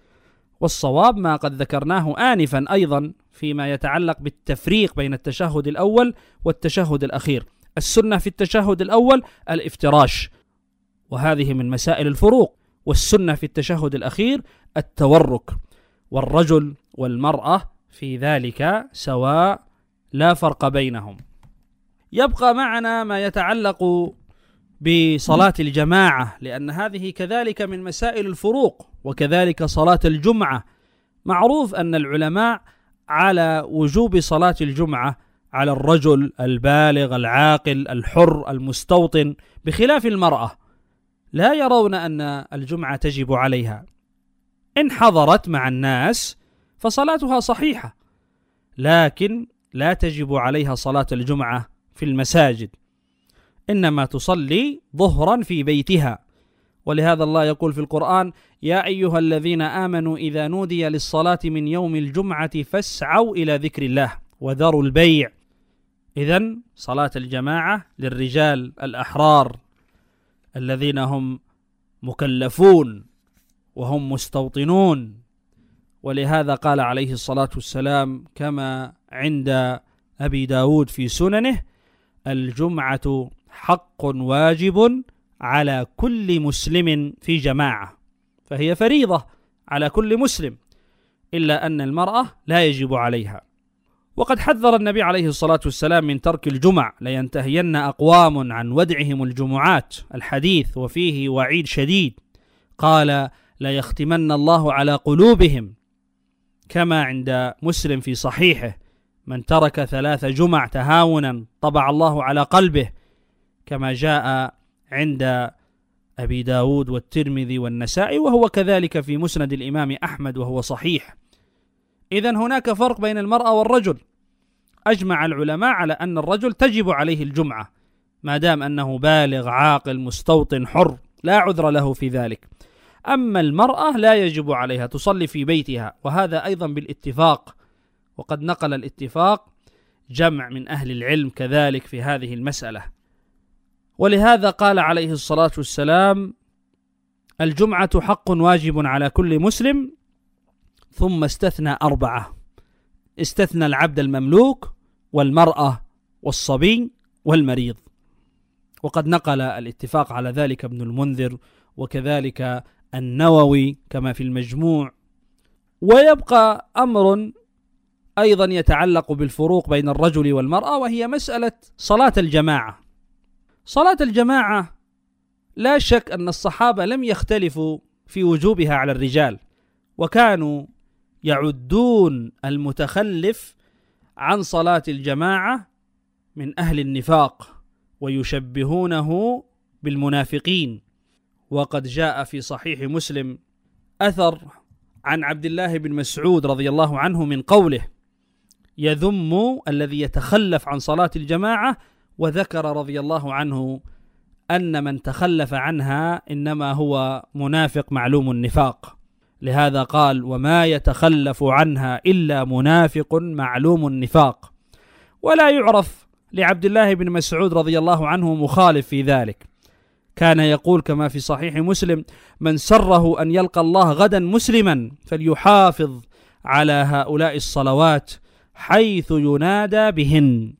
والصواب ما قد ذكرناه آنفا أيضا فيما يتعلق بالتفريق بين التشهد الأول والتشهد الأخير. السنة في التشهد الأول الافتراش، وهذه من مسائل الفروق، والسنة في التشهد الأخير التورك، والرجل والمرأة في ذلك سواء لا فرق بينهم. يبقى معنا ما يتعلق بصلاة الجماعة، لأن هذه كذلك من مسائل الفروق، وكذلك صلاة الجمعة. معروف أن العلماء على وجوب صلاة الجمعة على الرجل البالغ العاقل الحر المستوطن، بخلاف المرأة لا يرون أن الجمعة تجب عليها، إن حضرت مع الناس فصلاتها صحيحة، لكن لا تجب عليها صلاة الجمعة في المساجد، إنما تصلي ظهرا في بيتها. ولهذا الله يقول في القرآن: يا أيها الذين آمنوا إذا نودي للصلاة من يوم الجمعة فاسعوا إلى ذكر الله وذروا البيع. إذن صلاة الجماعة للرجال الأحرار الذين هم مكلفون وهم مستوطنون، ولهذا قال عليه الصلاة والسلام كما عند أبي داود في سننه: الجمعة حق واجب على كل مسلم في جماعة، فهي فريضة على كل مسلم، إلا أن المرأة لا يجب عليها. وقد حذر النبي عليه الصلاة والسلام من ترك الجمع: لينتهين أقوام عن ودعهم الجمعات، الحديث وفيه وعيد شديد، قال: ليختمن الله على قلوبهم، كما عند مسلم في صحيحه: من ترك 3 جمع تهاونا طبع الله على قلبه، كما جاء عند أبي داود والترمذي والنسائي، وهو كذلك في مسند الإمام أحمد وهو صحيح. إذن هناك فرق بين المرأة والرجل. أجمع العلماء على أن الرجل تجب عليه الجمعة ما دام أنه بالغ عاقل مستوطن حر، لا عذر له في ذلك. أما المرأة لا يجب عليها، تصلي في بيتها، وهذا أيضا بالاتفاق، وقد نقل الاتفاق جمع من أهل العلم كذلك في هذه المسألة. ولهذا قال عليه الصلاة والسلام: الجمعة حق واجب على كل مسلم، ثم استثنى 4، استثنى العبد المملوك والمرأة والصبي والمريض. وقد نقل الاتفاق على ذلك ابن المنذر، وكذلك النووي كما في المجموع، ويبقى أمر أيضا يتعلق بالفروق بين الرجل والمرأة، وهي مسألة صلاة الجماعة. صلاة الجماعة لا شك أن الصحابة لم يختلفوا في وجوبها على الرجال، وكانوا يعدون المتخلف عن صلاة الجماعة من أهل النفاق ويشبهونه بالمنافقين. وقد جاء في صحيح مسلم أثر عن عبد الله بن مسعود رضي الله عنه من قوله يذم الذي يتخلف عن صلاة الجماعة، وذكر رضي الله عنه أن من تخلف عنها إنما هو منافق معلوم النفاق. لهذا قال وما يتخلف عنها إلا منافق معلوم النفاق. ولا يعرف لعبد الله بن مسعود رضي الله عنه مخالف في ذلك، كان يقول كما في صحيح مسلم من سره أن يلقى الله غدا مسلما فليحافظ على هؤلاء الصلوات حيث ينادى بهن.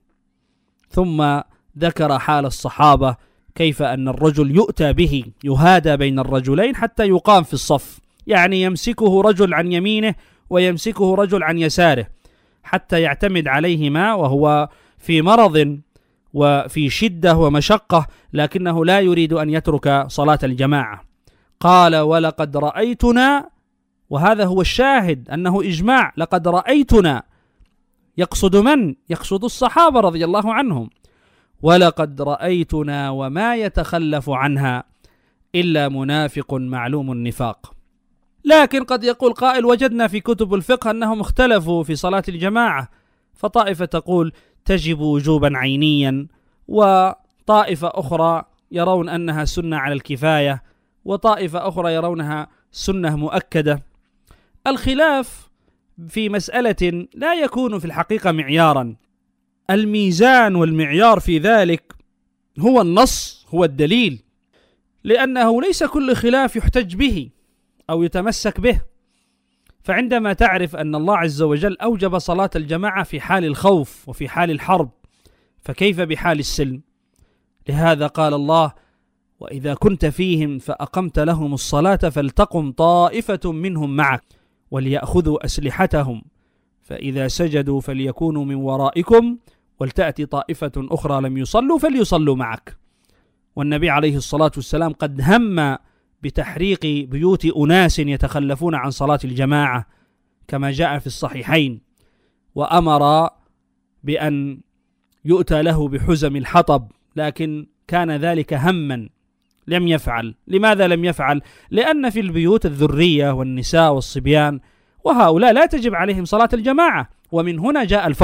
ثم ذكر حال الصحابة كيف أن الرجل يؤتى به يهادى بين الرجلين حتى يقام في الصف، يعني يمسكه رجل عن يمينه ويمسكه رجل عن يساره حتى يعتمد عليهما وهو في مرض وفي شدة ومشقة، لكنه لا يريد أن يترك صلاة الجماعة. قال ولقد رأيتنا، وهذا هو الشاهد أنه إجماع، لقد رأيتنا، يقصد من؟ يقصد الصحابة رضي الله عنهم. ولقد رأيتنا وما يتخلف عنها إلا منافق معلوم النفاق. لكن قد يقول قائل وجدنا في كتب الفقه أنهم اختلفوا في صلاة الجماعة، فطائفة تقول تجب وجوبا عينيا، وطائفة أخرى يرون أنها سنة على الكفاية، وطائفة أخرى يرونها سنة مؤكدة. الخلاف في مسألة لا يكون في الحقيقة معيارا، الميزان والمعيار في ذلك هو النص، هو الدليل، لأنه ليس كل خلاف يحتج به أو يتمسك به. فعندما تعرف أن الله عز وجل أوجب صلاة الجماعة في حال الخوف وفي حال الحرب، فكيف بحال السلم؟ لهذا قال الله وإذا كنت فيهم فأقمت لهم الصلاة فلتقم طائفة منهم معك وليأخذوا أسلحتهم فإذا سجدوا فليكونوا من ورائكم ولتأتي طائفة أخرى لم يصلوا فليصلوا معك. والنبي عليه الصلاة والسلام قد هم بتحريق بيوت أناس يتخلفون عن صلاة الجماعة كما جاء في الصحيحين، وأمر بأن يؤتى له بحزم الحطب، لكن كان ذلك هما لم يفعل. لماذا لم يفعل؟ لأن في البيوت الذرية والنساء والصبيان، وهؤلاء لا تجب عليهم صلاة الجماعة. ومن هنا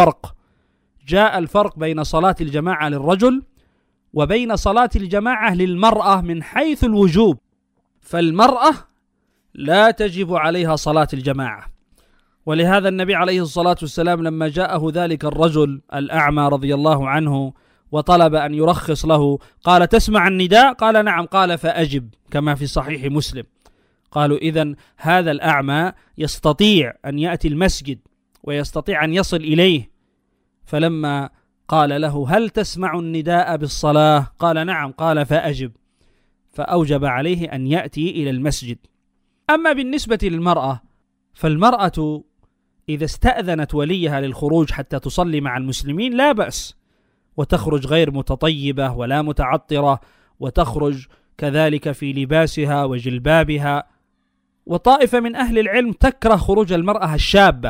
جاء الفرق بين صلاة الجماعة للرجل وبين صلاة الجماعة للمرأة من حيث الوجوب. فالمرأة لا تجب عليها صلاة الجماعة، ولهذا النبي عليه الصلاة والسلام لما جاءه ذلك الرجل الأعمى رضي الله عنه وطلب أن يرخص له قال تسمع النداء؟ قال نعم. قال فأجب، كما في صحيح مسلم. قالوا إذن هذا الأعمى يستطيع أن يأتي المسجد ويستطيع أن يصل إليه. فلما قال له هل تسمع النداء بالصلاة؟ قال نعم. قال فأجب، فأوجب عليه أن يأتي إلى المسجد. أما بالنسبة للمرأة، فالمرأة إذا استأذنت وليها للخروج حتى تصلي مع المسلمين لا بأس، وتخرج غير متطيبة ولا متعطرة، وتخرج كذلك في لباسها وجلبابها. وطائفة من أهل العلم تكره خروج المرأة الشابة،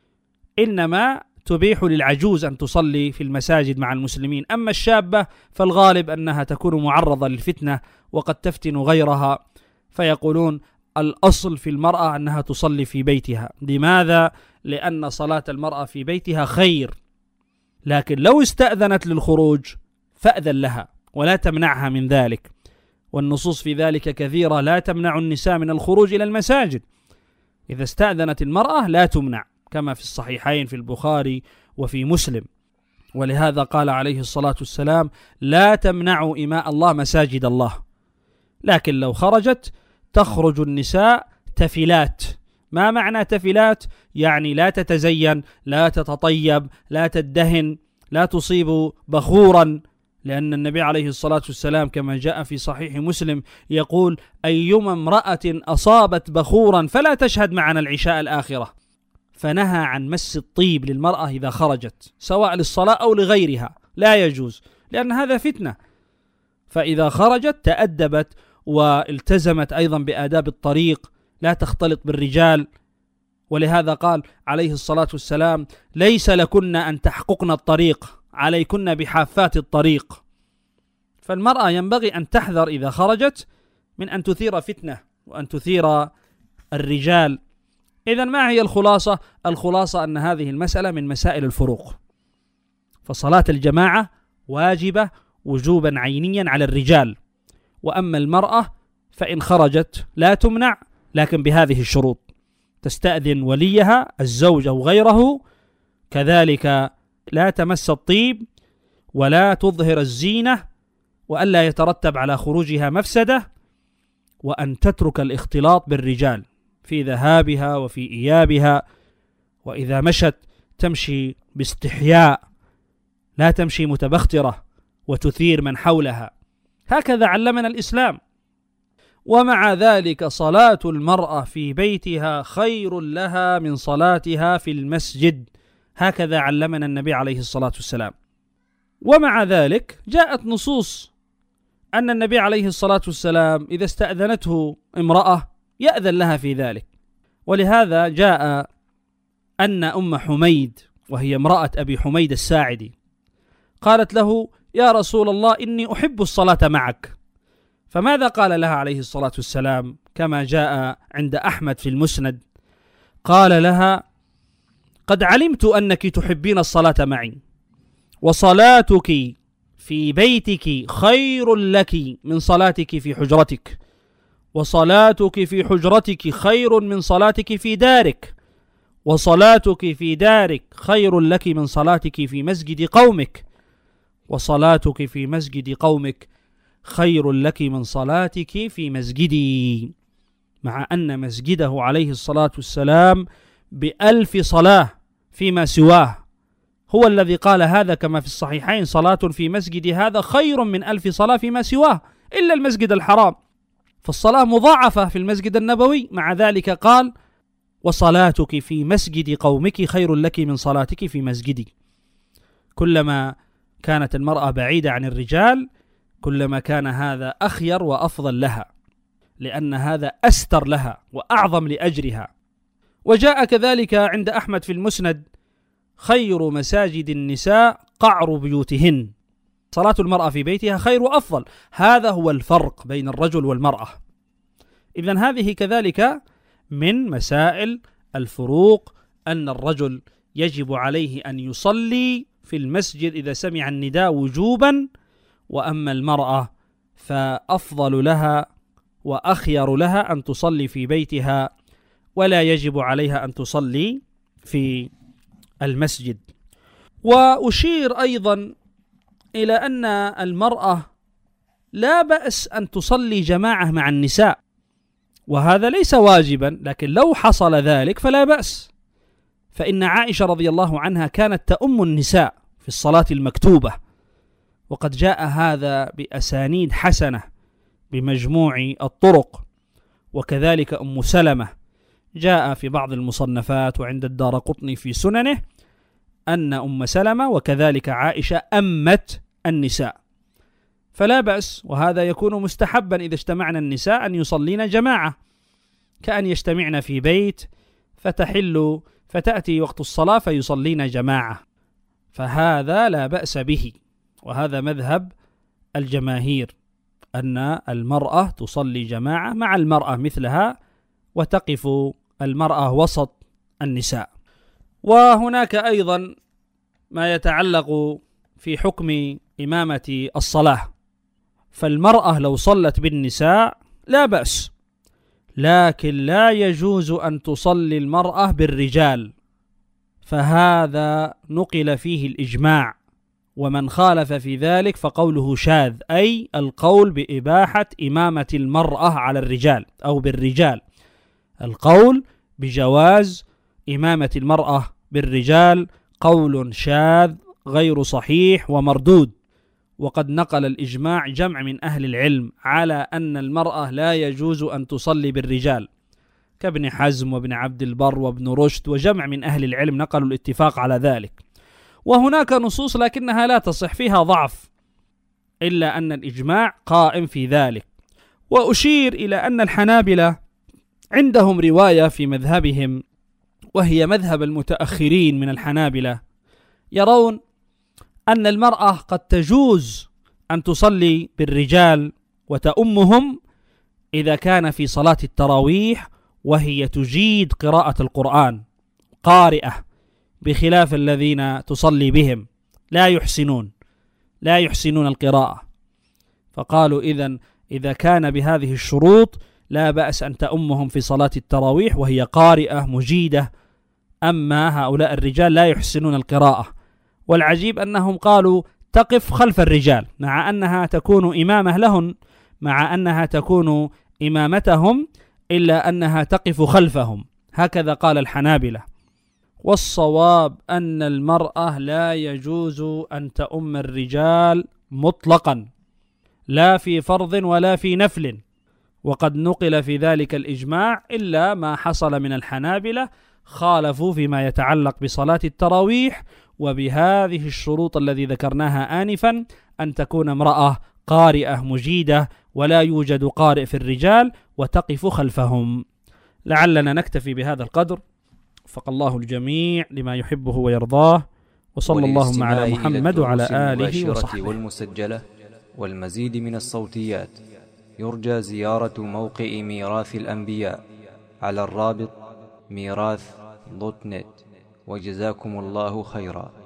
إنما تبيح للعجوز أن تصلي في المساجد مع المسلمين. أما الشابة فالغالب أنها تكون معرضة للفتنة وقد تفتن غيرها، فيقولون الأصل في المرأة أنها تصلي في بيتها. لماذا؟ لأن صلاة المرأة في بيتها خير، لكن لو استأذنت للخروج فأذن لها ولا تمنعها من ذلك، والنصوص في ذلك كثيرة لا تمنع النساء من الخروج إلى المساجد. إذا استأذنت المرأة لا تمنع، كما في الصحيحين في البخاري وفي مسلم. ولهذا قال عليه الصلاة والسلام لا تمنعوا إماء الله مساجد الله. لكن لو خرجت تخرج النساء تفلات. ما معنى تفلات؟ يعني لا تتزين، لا تتطيب، لا تدهن، لا تصيب بخورا لأن النبي عليه الصلاة والسلام كما جاء في صحيح مسلم يقول: أيما امرأة أصابت بخورا فلا تشهد معنا العشاء الآخرة. فنهى عن مس الطيب للمرأة إذا خرجت، سواء للصلاة أو لغيرها، لا يجوز، لأن هذا فتنة. فإذا خرجت تأدبت والتزمت أيضا بآداب الطريق، لا تختلط بالرجال. ولهذا قال عليه الصلاة والسلام: ليس لكن أن تحققن الطريق، عليكن بحافات الطريق. فالمرأة ينبغي أن تحذر إذا خرجت من أن تثير فتنة وأن تثير الرجال. إذن ما هي الخلاصة؟ الخلاصة أن هذه المسألة من مسائل الفروق. فصلاة الجماعة واجبة وجوبا عينيا على الرجال، وأما المرأة فإن خرجت لا تمنع، لكن بهذه الشروط: تستأذن وليها الزوج أو غيره، كذلك لا تمس الطيب ولا تظهر الزينة، وألا يترتب على خروجها مفسدة، وأن تترك الاختلاط بالرجال في ذهابها وفي إيابها، وإذا مشت تمشي باستحياء، لا تمشي متبخترة وتثير من حولها. هكذا علمنا الإسلام. ومع ذلك صلاة المرأة في بيتها خير لها من صلاتها في المسجد، هكذا علمنا النبي عليه الصلاة والسلام. ومع ذلك جاءت نصوص أن النبي عليه الصلاة والسلام إذا استأذنته امرأة يأذن لها في ذلك. ولهذا جاء أن أم حميد، وهي امرأة أبي حميد الساعدي، قالت له: يا رسول الله إني أحب الصلاة معك. فماذا قال لها عليه الصلاة والسلام كما جاء عند أحمد في المسند؟ قال لها: قد علمت أنك تحبين الصلاة معي، وصلاتك في بيتك خير لك من صلاتك في حجرتك، وصلاتك في حجرتك خير من صلاتك في دارك، وصلاتك في دارك خير لك من صلاتك في مسجد قومك، وصلاتك في مسجد قومك خير لك من صلاتك في مسجدي. مع أن مسجده عليه الصلاة والسلام ب1000 صلاة فيما سواه، هو الذي قال هذا كما في الصحيحين: صلاة في مسجد هذا خير من 1000 صلاة فيما سواه إلا المسجد الحرام. فالصلاة مضاعفة في المسجد النبوي، مع ذلك قال: وصلاتك في مسجد قومك خير لك من صلاتك في مسجدي. كلما كانت المرأة بعيدة عن الرجال كلما كان هذا أخير وأفضل لها، لأن هذا أستر لها وأعظم لأجرها. وجاء كذلك عند أحمد في المسند: خير مساجد النساء قعر بيوتهن. صلاة المرأة في بيتها خير وأفضل. هذا هو الفرق بين الرجل والمرأة. إذن هذه كذلك من مسائل الفروق، أن الرجل يجب عليه أن يصلي في المسجد إذا سمع النداء وجوبا، وأما المرأة فأفضل لها وأخير لها أن تصلي في بيتها، ولا يجب عليها أن تصلي في المسجد. وأشير أيضا إلى أن المرأة لا بأس أن تصلي جماعة مع النساء، وهذا ليس واجبا، لكن لو حصل ذلك فلا بأس. فإن عائشة رضي الله عنها كانت تؤم النساء في الصلاة المكتوبة، وقد جاء هذا بأسانيد حسنة بمجموع الطرق. وكذلك أم سلمة جاء في بعض المصنفات وعند الدارقطني في سننه أن أم سلمة وكذلك عائشة أمت النساء، فلا بأس. وهذا يكون مستحبا إذا اجتمعنا النساء أن يصلين جماعة، كأن يجتمعن في بيت فتأتي وقت الصلاة فيصلين جماعة، فهذا لا بأس به. وهذا مذهب الجماهير أن المرأة تصلي جماعة مع المرأة مثلها، وتقف المرأة وسط النساء. وهناك أيضا ما يتعلق في حكم إمامة الصلاة، فالمرأة لو صلت بالنساء لا بأس، لكن لا يجوز أن تصلي المرأة بالرجال، فهذا نقل فيه الإجماع، ومن خالف في ذلك فقوله شاذ، أي القول بإباحة إمامة المرأة على الرجال أو بالرجال. القول بجواز إمامة المرأة بالرجال قول شاذ غير صحيح ومردود، وقد نقل الإجماع جمع من أهل العلم على أن المرأة لا يجوز أن تصلي بالرجال، كابن حزم وابن عبد البر وابن رشد وجمع من أهل العلم نقلوا الاتفاق على ذلك. وهناك نصوص لكنها لا تصح، فيها ضعف، إلا أن الإجماع قائم في ذلك. وأشير إلى أن الحنابلة عندهم رواية في مذهبهم، وهي مذهب المتأخرين من الحنابلة، يرون أن المرأة قد تجوز أن تصلي بالرجال وتؤمهم إذا كان في صلاة التراويح وهي تجيد قراءة القرآن قارئة، بخلاف الذين تصلي بهم لا يحسنون القراءة. فقالوا إذا كان بهذه الشروط لا بأس أن تؤمهم في صلاة التراويح وهي قارئة مجيدة، أما هؤلاء الرجال لا يحسنون القراءة. والعجيب أنهم قالوا تقف خلف الرجال، مع أنها تكون إمامة لهن، مع أنها تكون إمامتهم، إلا أنها تقف خلفهم. هكذا قال الحنابلة. والصواب أن المرأة لا يجوز أن تؤم الرجال مطلقا، لا في فرض ولا في نفل، وقد نقل في ذلك الإجماع، إلا ما حصل من الحنابلة خالفوا فيما يتعلق بصلاة التراويح، وبهذه الشروط الذي ذكرناها آنفا، أن تكون امرأة قارئة مجيدة ولا يوجد قارئ في الرجال وتقف خلفهم. لعلنا نكتفي بهذا القدر، وفق الله الجميع لما يحبه ويرضاه، وصلى اللهم على محمد وعلى آله وصحبه. والمسجلة والمزيد من الصوتيات يرجى زيارة موقع ميراث الأنبياء على الرابط ميراث.net. وجزاكم الله خيرا.